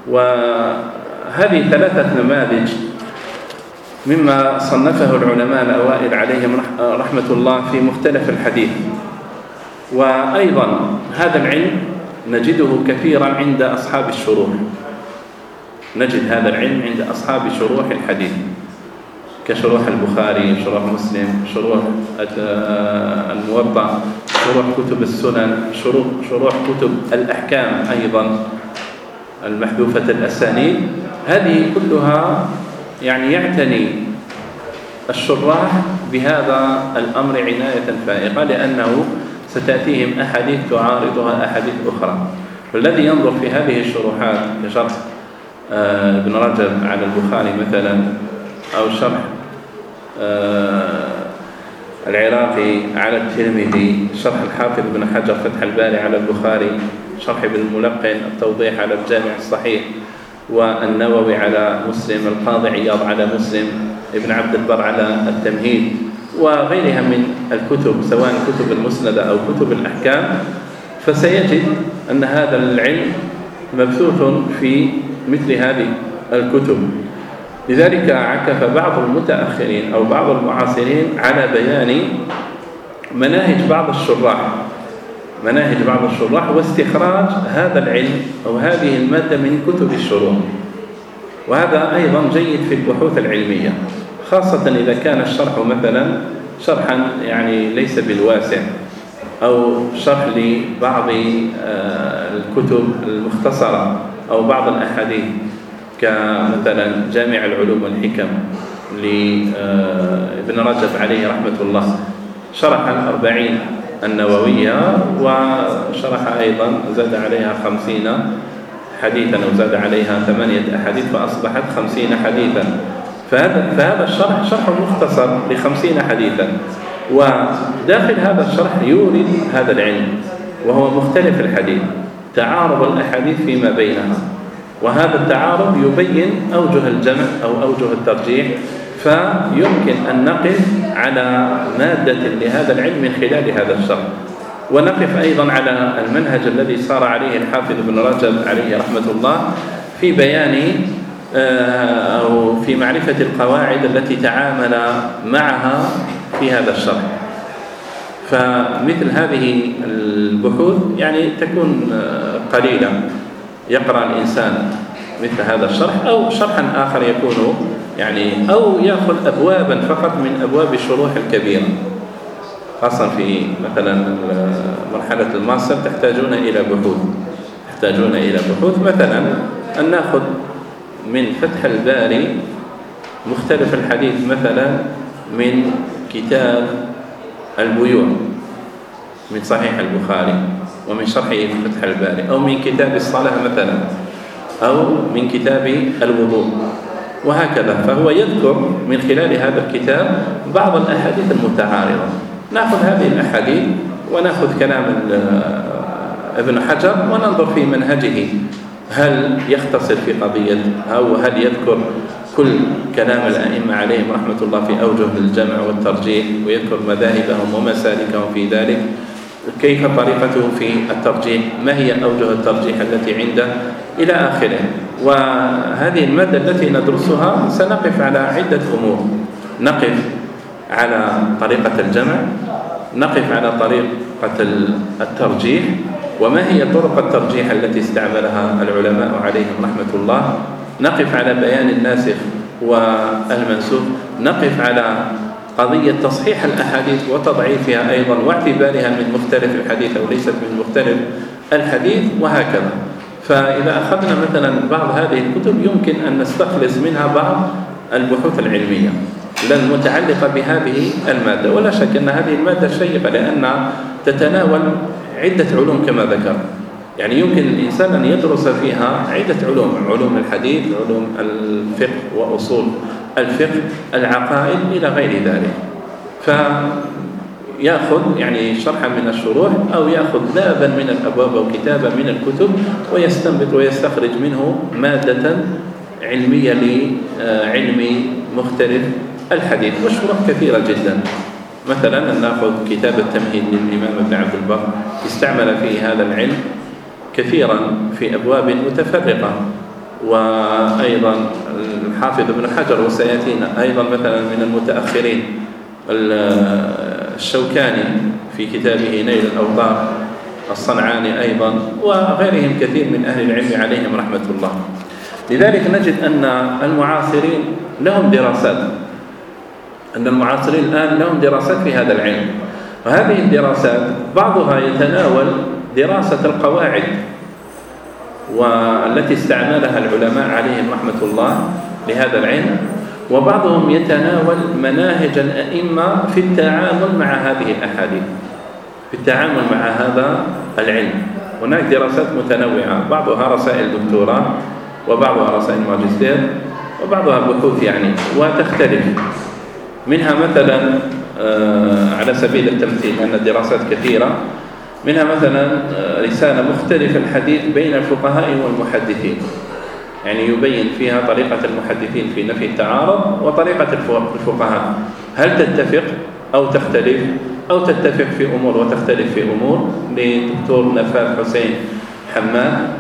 وهذه 3 نماذج مما صنفه العلماء الأوائل عليهم رحمة الله في مختلف الحديث. وأيضا هذا العلم نجده كثيرا عند أصحاب الشروح، نجد هذا العلم عند أصحاب شروح الحديث كشروح البخاري، شروح مسلم، شروح الموطأ، شروح كتب السنن، شروح كتب الأحكام أيضا المحذوفة الأسانيد. هذه كلها يعني يعتني الشراح بهذا الأمر عناية فائقة، لأنه ستأتيهم أحاديث تعارضها أحاديث أخرى. فالذي ينظر في هذه الشروحات كشرح ابن رجب على البخاري مثلا، أو شرح العراقي على الترمذي، شرح الحافظ بن حجر فتح الباري على البخاري، شرح ابن الملقن التوضيح على الجامع الصحيح، والنووي على مسلم، القاضي عياض على مسلم، ابن عبد البر على التمهيد، وغيرها من الكتب سواء كتب المسندة أو كتب الأحكام، فسيجد أن هذا العلم مبثوث في مثل هذه الكتب. لذلك عكف بعض المتأخرين أو بعض المعاصرين على بيان مناهج بعض الشراح واستخراج هذا العلم أو هذه المادة من كتب الشروح. وهذا أيضا جيد في البحوث العلمية، خاصة إذا كان الشرح مثلا شرحا يعني ليس بالواسع، أو شرح لبعض الكتب المختصرة أو بعض الأحاديث كمثلا جامع العلوم والحكم لابن رجب عليه رحمة الله، شرح 40 النووية وشرح أيضا زاد عليها 50 حديثا أو زاد عليها 8 أحاديث فأصبحت 50 حديثا. فهذا الشرح شرح مختصر ل50 حديثا، وداخل هذا الشرح يورد هذا العلم وهو مختلف الحديث، تعارض الأحاديث فيما بينها، وهذا التعارض يبين أوجه الجمع أو أوجه الترجيح، فيمكن أن نقف على مادة لهذا العلم من خلال هذا الشرح. ونقف أيضا على المنهج الذي سار عليه الحافظ ابن رجب عليه رحمة الله في بيان أو في معرفة القواعد التي تعامل معها في هذا الشرح. فمثل هذه البحوث يعني تكون قليلة، يقرأ الإنسان مثل هذا الشرح أو شرحا آخر يكون يعني أو يأخذ أبوابا فقط من أبواب الشروح الكبيرة، خاصة في مثلا مرحلة الماستر تحتاجون إلى بحوث مثلا أن نأخذ من فتح الباري مختلف الحديث مثلا من كتاب البيوع من صحيح البخاري ومن شرحه فتح الباري، أو من كتاب الصلاة مثلا، أو من كتاب الوضوء، وهكذا. فهو يذكر من خلال هذا الكتاب بعض الأحاديث المتعارضة، نأخذ هذه الأحاديث ونأخذ كلام ابن حجر وننظر في منهجه، هل يختصر في قضية أو هل يذكر كل كلام الأئمة عليهم رحمة الله في أوجه الجمع والترجيح، ويذكر مذاهبهم ومسالكهم في ذلك، كيف طريقته في الترجيح، ما هي أوجه الترجيح التي عنده إلى آخره. وهذه المادة التي ندرسها سنقف على عدة أمور، نقف على طريقة الجمع، نقف على طريقة الترجيح، وما هي طرق الترجيح التي استعملها العلماء عليهم رحمة الله، نقف على بيان الناسخ والمنسوخ، نقف على قضية تصحيح الأحاديث وتضعيفها أيضا واعتبارها من مختلف الحديث أو ليست من مختلف الحديث، وهكذا. فإذا أخذنا مثلا بعض هذه الكتب يمكن أن نستخلص منها بعض البحوث العلمية المتعلقة بهذه المادة. ولا شك أن هذه المادة شيقة لأنها تتناول عدة علوم كما ذكر، يعني يمكن الإنسان أن يدرس فيها عدة علوم الحديث، علوم الفقه وأصول الفقه، العقائد إلى غير ذلك. فيأخذ يعني شرحا من الشروح أو يأخذ بابا من الأبواب أو كتابا من الكتب ويستنبط ويستخرج منه مادة علمية لعلم مختلف الحديث. والشروح كثيرة جدا، مثلا أن نأخذ كتاب التمهيد للإمام ابن عبد البر، استعمل فيه هذا العلم كثيرا في أبواب متفرقة. وأيضا الحافظ ابن حجر وسيأتينا أيضا مثلا من المتأخرين الشوكاني في كتابه نيل الأوطار، الصنعاني أيضا، وغيرهم كثير من أهل العلم عليهم رحمة الله. لذلك نجد أن المعاصرين لهم دراسات، الآن لهم دراسات في هذا العلم، وهذه الدراسات بعضها يتناول دراسة القواعد والتي استعملها العلماء عليهم رحمة الله لهذا العلم، وبعضهم يتناول مناهج الأئمة في التعامل مع هذه الأحاديث، في التعامل مع هذا العلم. هناك دراسات متنوعة، بعضها رسائل دكتوراه وبعضها رسائل ماجستير وبعضها بحوث يعني، وتختلف منها مثلا على سبيل التمثيل أن الدراسات كثيرة، منها مثلا رسالة مختلف الحديث بين الفقهاء والمحدثين، يعني يبين فيها طريقة المحدثين في نفي التعارض وطريقة الفقهاء، هل تتفق أو تختلف، أو تتفق في أمور وتختلف في أمور، لدكتور نفاذ حسين حماد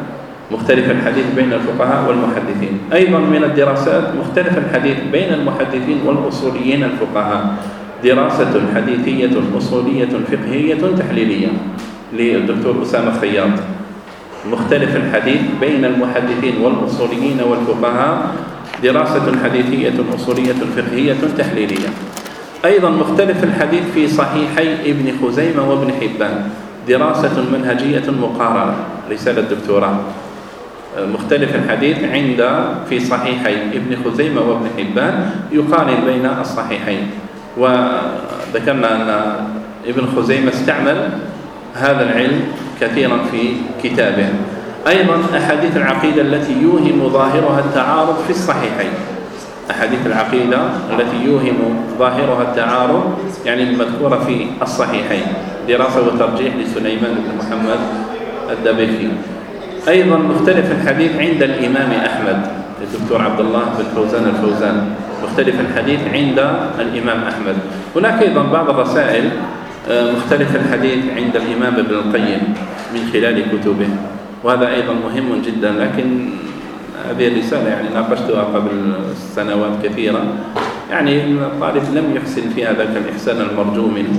مختلف الحديث بين الفقهاء والمحدثين. أيضا من الدراسات مختلف الحديث بين المحدثين والأصوليين الفقهاء، دراسة حديثية أصولية فقهية تحليلية للدكتور أسامة خياط. مختلف الحديث بين المحدثين والأصوليين والفقهاء، دراسة حديثية أصولية فقهية تحليلية. أيضا مختلف الحديث في صحيحي ابن خزيمة وابن حبان، دراسة منهجية مقارنة، رسالة دكتوراه. مختلف الحديث في صحيحي ابن خزيمة وابن حبان، يقارن بين الصحيحين. وذكرنا أن ابن خزيمة استعمل هذا العلم كثيرا في كتابه. أيضا أحاديث العقيدة التي يوهم ظاهرها التعارض في الصحيحين، أحاديث العقيدة التي يوهم ظاهرها التعارض يعني المذكورة في الصحيحين، دراسة وترجيح لسليمان بن محمد الدبيخي. أيضا مختلف الحديث عند الإمام أحمد، الدكتور عبد الله بن فوزان الفوزان، مختلف الحديث عند الإمام أحمد. هناك أيضا بعض الرسائل مختلف الحديث عند الإمام ابن القيم من خلال كتبه، وهذا أيضا مهم جدا. لكن هذه الرسالة يعني ناقشتها قبل سنوات كثيرة، يعني الطالب لم يحسن فيها ذاك الإحسان المرجو منه.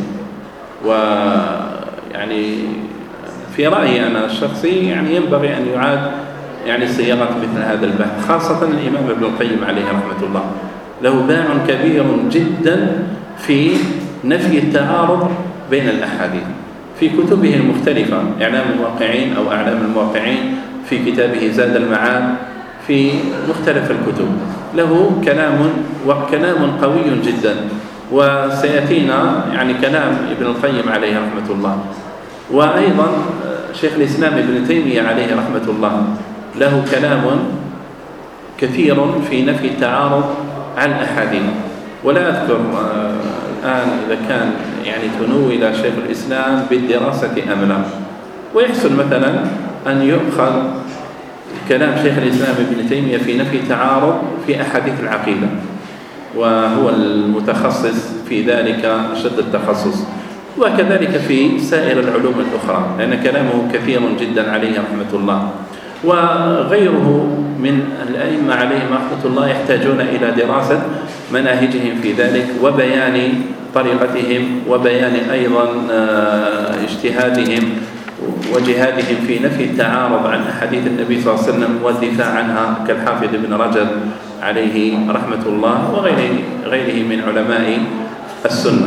ويعني في رأيي أنا الشخصي يعني ينبغي أن يعاد يعني صياغة مثل هذا البحث، خاصة الإمام ابن القيم عليه رحمة الله، له باع كبير جدا في نفي التعارض بين الأحاديث في كتبه المختلفة، إعلام الموقعين أو أعلام الموقعين، في كتابه زاد المعاد، في مختلف الكتب، له كلام قوي جدا. وسيأتينا يعني كلام ابن القيم عليه رحمة الله. وأيضا شيخ الإسلام ابن تيمية عليه رحمة الله له كلام كثير في نفي التعارض عن الأحاديث. ولا أذكر الآن إذا كان يعني تنول شيخ الإسلام بالدراسة أم لا. ويحسن مثلا أن يؤخذ كلام شيخ الإسلام ابن تيمية في نفي التعارض في أحاديث العقيدة، وهو المتخصص في ذلك شد التخصص، وكذلك في سائر العلوم الأخرى، لأن كلامه كثير جدا عليه رحمة الله. وغيره من الأئمة عليهم رحمة الله يحتاجون إلى دراسة مناهجهم في ذلك، وبيان طريقتهم، وبيان أيضا اجتهادهم وجهادهم في نفي التعارض عن أحاديث النبي صلى الله عليه وسلم والدفاع عنها، كالحافظ ابن رجب عليه رحمة الله وغيره من علماء السنة.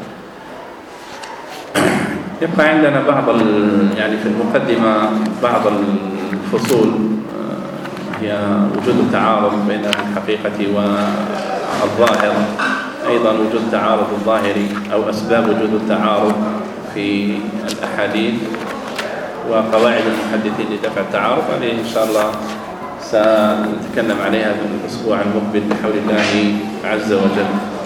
يبقى عندنا يعني في المقدمة بعض الفصول، هي وجود التعارض بين الحقيقة والظاهر، أيضا وجود التعارض الظاهري أو أسباب وجود التعارض في الأحاديث، وقواعد المحدثين لدفع التعارض. هذه إن شاء الله سنتكلم عليها في الأسبوع المقبل بحول الله عز وجل.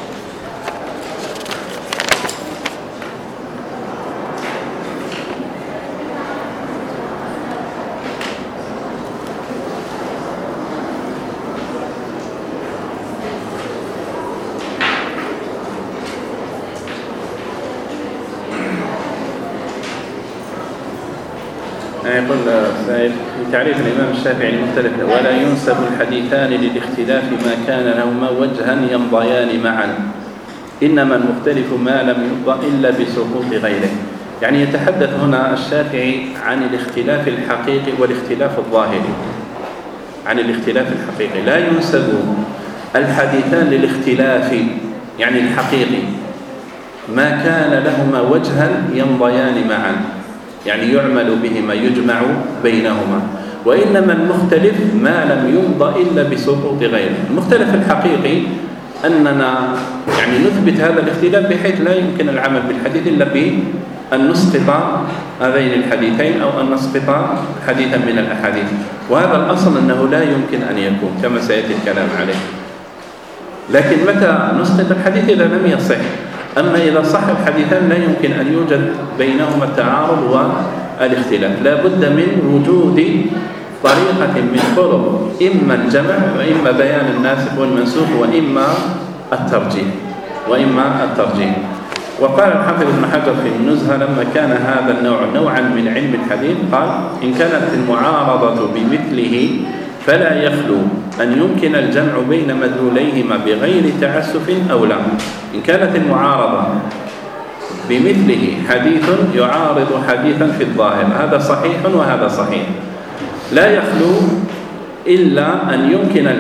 يقول السائل في تعريف الإمام الشافعي المختلف: ولا ينسب الحديثان للاختلاف ما كان لهما وجها يمضيان معا، إنما المختلف ما لم يمضى إلا بسقوط غيره. يعني يتحدث هنا الشافعي عن الاختلاف الحقيقي والاختلاف الظاهري. عن الاختلاف الحقيقي لا ينسب الحديثان للاختلاف يعني الحقيقي ما كان لهما وجها يمضيان معا، يعني يعمل بهما، يجمع بينهما، وإنما المختلف ما لم يمضى إلا بسقوط غيره. المختلف الحقيقي أننا يعني نثبت هذا الاختلاف بحيث لا يمكن العمل بالحديث إلا بأن نسقط هذين الحديثين أو أن نسقط حديثا من الأحاديث، وهذا الأصل أنه لا يمكن أن يكون كما سيأتي الكلام عليه. لكن متى نسقط الحديث؟ إذا لم يصح. أما إذا صح الحديثان لا يمكن أن يوجد بينهما التعارض والاختلاف، لا بد من وجود طريقة من طرق، إما الجمع وإما بيان الناسخ والمنسوخ وإما الترجيح. وقال الحافظ ابن حجر في النزهة لما كان هذا النوع نوعا من علم الحديث قال إن كانت المعارضة بمثله فلا يخلو أن يمكن الجمع بين مدلوليهما بغير تعسف أو لا. إن كانت المعارضة بمثله حديث يعارض حديثا في الظاهر هذا صحيح وهذا صحيح، لا يخلو إلا أن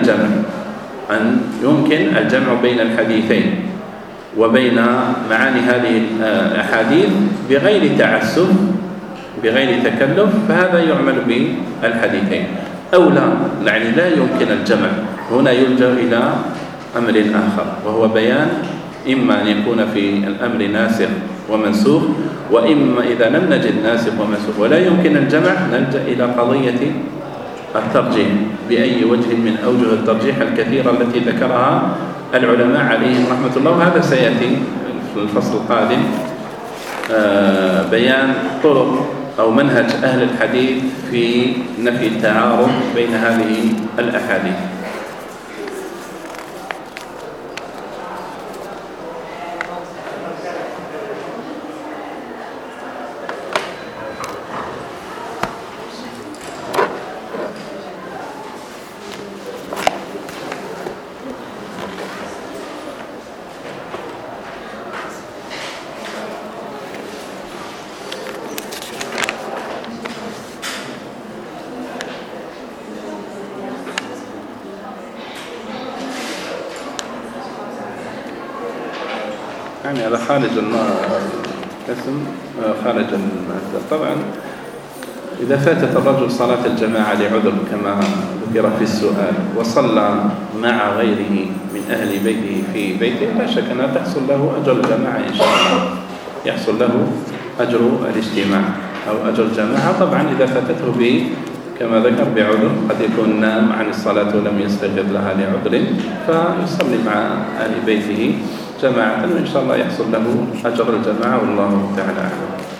يمكن الجمع بين الحديثين وبين معاني هذه الأحاديث بغير تعسف بغير تكلف، فهذا يعمل بالحديثين. أو لا يعني لا يمكن الجمع، هنا يلجأ إلى أمر آخر وهو بيان إما أن يكون في الأمر ناسخ ومنسوخ، وإما إذا لم نجد ناسخ ومنسوخ ولا يمكن الجمع نلجأ إلى قضية الترجيح بأي وجه من أوجه الترجيح الكثيرة التي ذكرها العلماء عليهم رحمة الله. وهذا سيأتي في الفصل القادم بيان طرق أو منهج أهل الحديث في نفي التعارض بين هذه الأحاديث. يعني هذا خارج القسم خارج المادة. طبعا إذا فاتت الرجل صلاة الجماعة لعذر كما ذكر في السؤال وصلى مع غيره من أهل بيته في بيته لا شك أنها تحصل له أجر الجماعة إن شاء الله، يحصل له أجر الاجتماع أو أجر الجماعة. طبعا إذا فاتته كما ذكر بعذر، قد يكون نام عن الصلاة ولم يستيقظ لها لعذر فيصلي مع أهل بيته جماعة وإن شاء الله يحصل له أجر الجماعة والله تعالى أعلم.